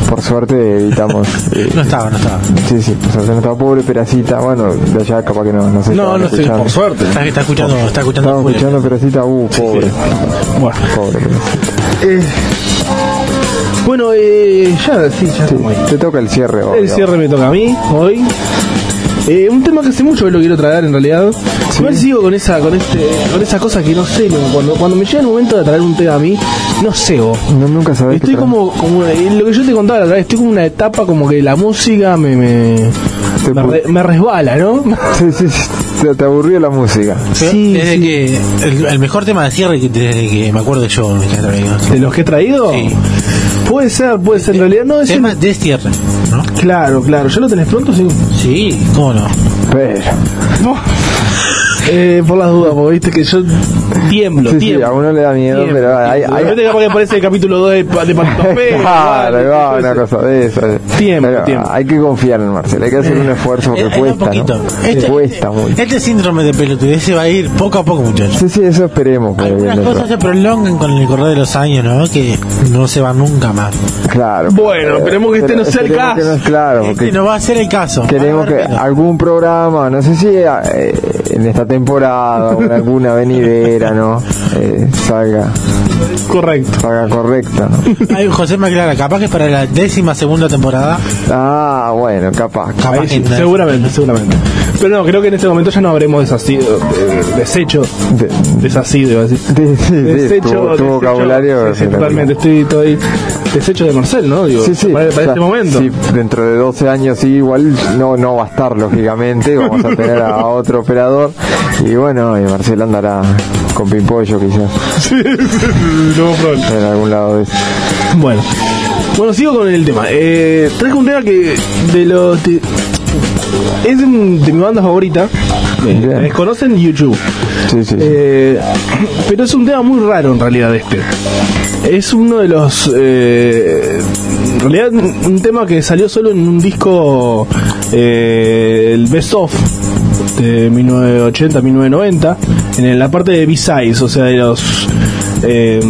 por suerte evitamos. Eh, no estaba, no estaba. Sí, sí, por suerte no estaba. Pobre Peracita, bueno, de allá capaz que no, no sé. No, no sé, por suerte. Está, está escuchando, está escuchando. Estaba escuchando Peracita, uh, pobre. Sí. Bueno, pobre Peracita. Eh, bueno, eh, ya, sí, ya Sí, estamos ahí. te toca el cierre hoy. El cierre me toca a mí hoy. Eh, un tema que hace mucho que lo quiero traer en realidad. Sí. Igual sigo con esa, con este, con esa cosa que no sé, no, cuando, cuando me llega el momento de traer un tema a mí, no sé vos. No, nunca sabés. Estoy qué como, como eh, lo que yo te contaba la otra vez, estoy como en una etapa como que la música me me, Te me, pu- re- me resbala, ¿no? traes. Sí, sí, sí. Te, te aburrió la música. Pero Sí, desde sí. que el, el mejor tema de cierre que desde que me acuerdo yo me quedé traído. De los que he traído, Sí. puede ser, puede ser, en realidad no es el- Tema de cierre, ¿no? Claro, claro, ¿ya lo tenés pronto? Sí. Sí, cómo no. Pero. Eh, por las dudas, porque viste que yo tiemblo, Sí, sí, tiemblo. a uno le da miedo, tiemblo, pero hay. tiemblo. hay, De repente capaz que aparece el capítulo dos de, de Patito Feo. Claro, ahí va, igual, una cosa de eso. Tiempo, Pero tiempo. hay que confiar en Marcelo, hay que hacer un esfuerzo porque Eh, eh, cuesta, un poquito. ¿no? Este, Cuesta mucho. este síndrome de pelotudez se va a ir poco a poco, muchachos. Sí, sí, eso esperemos. pero Algunas bien, cosas eso. se prolongan con el correr de los años, ¿no? Que no se van nunca más. Claro. Bueno, esperemos que este no sea el esperemos caso. que no es claro, porque Este no va a ser el caso. queremos Van a que haber menos. algún programa, no sé si eh, en esta temporada o en alguna venidera, ¿no? Eh, salga, Correcto. salga correcta, ¿no? Ay, José Maclara, capaz que para la décima segunda temporada. Ah, bueno, capaz. Capaz Ahí sí, que no. seguramente, seguramente. Pero no, creo que en este momento ya no habremos desasido, de- desecho, De- desasido, iba a decir. Sí, sí, sí, Desecho, tu, tu desecho, vocabulario. sí, sí, totalmente, estoy, estoy deshecho de Marcel, ¿no? Digo, Sí, sí, para, para o sea, este momento. sí, dentro de doce años sí, igual no no va a estar, lógicamente, vamos a tener a otro operador y bueno, y Marcelo andará con Pimpollo quizás No, problema. en algún lado de eso. Bueno, bueno, sigo con el tema. Eh, traje un tema que de los de- es de, un- de mi banda favorita. Eh, Bien. me desconocen YouTube. Sí, sí, sí. Eh, pero es un tema muy raro en realidad este. Es uno de los... eh, en realidad un un tema que salió solo en un disco, eh, el Best Of de mil novecientos ochenta a mil novecientos noventa, en la parte de B-Sides, o sea, de los... eh,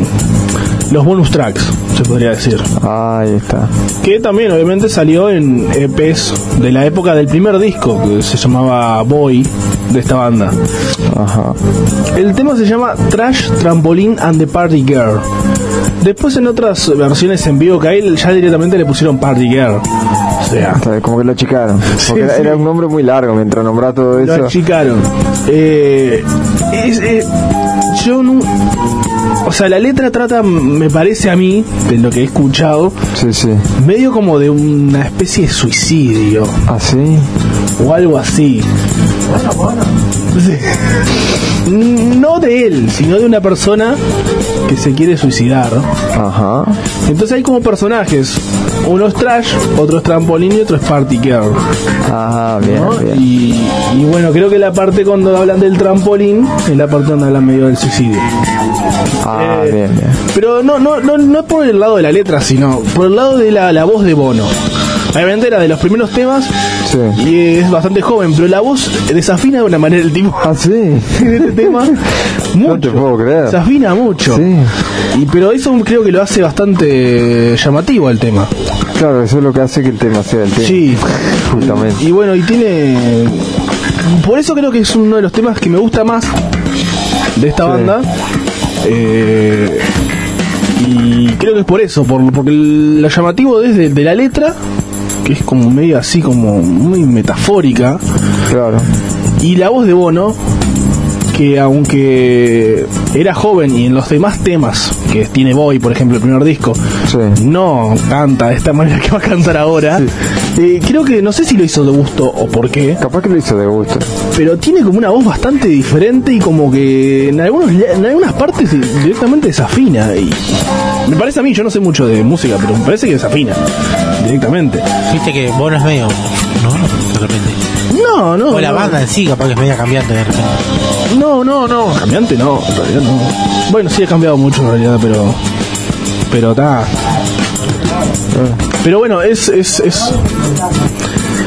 los bonus tracks, se podría decir. Ahí está. Que también obviamente salió en E Pes de la época del primer disco, que se llamaba Boy, de esta banda. Ajá. El tema se llama Trash, Trampoline and the Party Girl. Después en otras versiones en vivo que hay, ya directamente le pusieron Party Girl. O sea, O sea, como que lo achicaron. Sí, Porque era, sí. era un nombre muy largo mientras nombraba todo lo eso. achicaron. Eh, es, eh, yo no... O sea, la letra trata, me parece a mí, de lo que he escuchado, Sí, sí. medio como de una especie de suicidio. ¿Así? O algo así. Sí. No de él, sino de una persona que se quiere suicidar. Ajá. Entonces hay como personajes. Uno es Trash, otro es Trampolín y otro es Party Girl. Ah, bien, ¿no? bien. Y, y bueno, creo que la parte cuando hablan del trampolín es la parte donde hablan medio del suicidio. Ah, Eh, bien, bien. Pero no, no, no, no por el lado de la letra, sino por el lado de la, la voz de Bono. Obviamente era de los primeros temas Sí. y es bastante joven, pero la voz desafina de una manera el tipo Ah, sí. en este tema mucho. No te puedo creer. Desafina mucho. Sí. Y pero eso creo que lo hace bastante llamativo al tema. Claro, eso es lo que hace que el tema sea el tema. Sí. Justamente. Y bueno, y tiene... Por eso creo que es uno de los temas que me gusta más de esta Sí. banda. Eh, y creo que es por eso, por, porque el- lo llamativo desde de la letra, que es como medio así, como muy metafórica, Claro. y la voz de Bono, que aunque era joven y en los demás temas que tiene Boy, por ejemplo, el primer disco, Sí. no canta de esta manera que va a cantar ahora, eh, creo que no sé si lo hizo de gusto o por qué, Capaz que lo hizo de gusto. pero tiene como una voz bastante diferente y como que en, algunos, en algunas partes directamente desafina. Y me parece a mí, yo no sé mucho de música, pero me parece que desafina directamente. Viste que vos no es medio, ¿no? De repente. No, no. O la no. banda en sí, capaz que es media cambiante de repente. No, no, no, cambiante no, en realidad no. Bueno, sí ha cambiado mucho en realidad, pero pero está. Pero bueno, es es es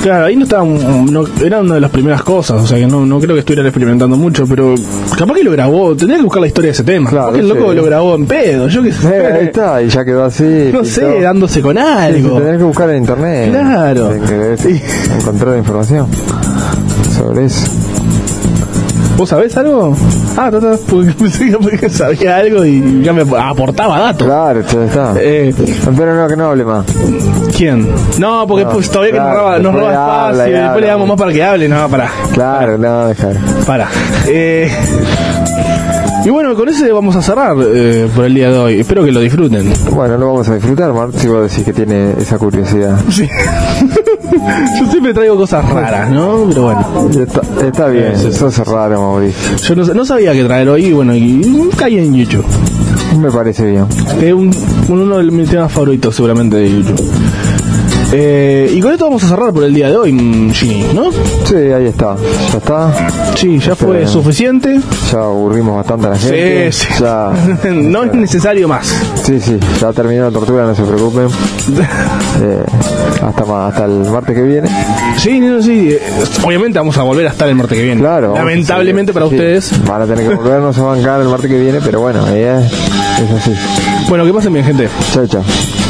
Claro, ahí no estaba, no, era una de las primeras cosas, o sea que no, no creo que estuvieran experimentando mucho, pero capaz que lo grabó, tendría que buscar la historia de ese tema, Claro, capaz que el loco sí. lo grabó en pedo, yo qué sé. Eh, ahí está, y ya quedó así. No pintó. sé, dándose con Sí, sí, algo. tenés que buscar en internet. Claro. Tenés que ver, encontrar información sobre eso. ¿Vos sabés algo? Ah, ta, ta, porque pensé que sabía algo y ya me aportaba datos. Claro, ya está. Eh, Pero no, que no hable más. ¿Quién? No, porque No, pues todavía claro, que nos roba, nos después roba habla espacio y y después habla. le damos más para que hable. No, para. Claro, no, dejar. Para. Eh, y bueno, con ese vamos a cerrar eh, por el día de hoy. Espero que lo disfruten. Bueno, lo vamos a disfrutar, Mart, si vos decís que tiene esa curiosidad. Sí. Yo siempre traigo cosas raras, ¿no? Pero bueno. Está, está bien, Sí, sí, sos raro, Mauricio. Yo no, no sabía que traer hoy y bueno, y, y caí en YouTube. Me parece bien. Es un, uno de mis temas favoritos seguramente de YouTube. Eh, y con esto vamos a cerrar por el día de hoy, mm, Ginny, ¿no? Sí, ahí está. Ya está. Sí, ya fue Eh, suficiente. Ya aburrimos bastante a la gente. Sí, sí. Ya, No es necesario más. sí, sí, ya terminó la tortura, no se preocupen. Eh, hasta más, hasta el martes que viene. Sí, no, sí. eh, Obviamente vamos a volver a estar el martes que viene. Claro. Lamentablemente sí, para sí. ustedes. Van a tener que volvernos a bancar el martes que viene, pero bueno, ahí es, es así. Bueno, que pasen bien, gente. Chao, chao.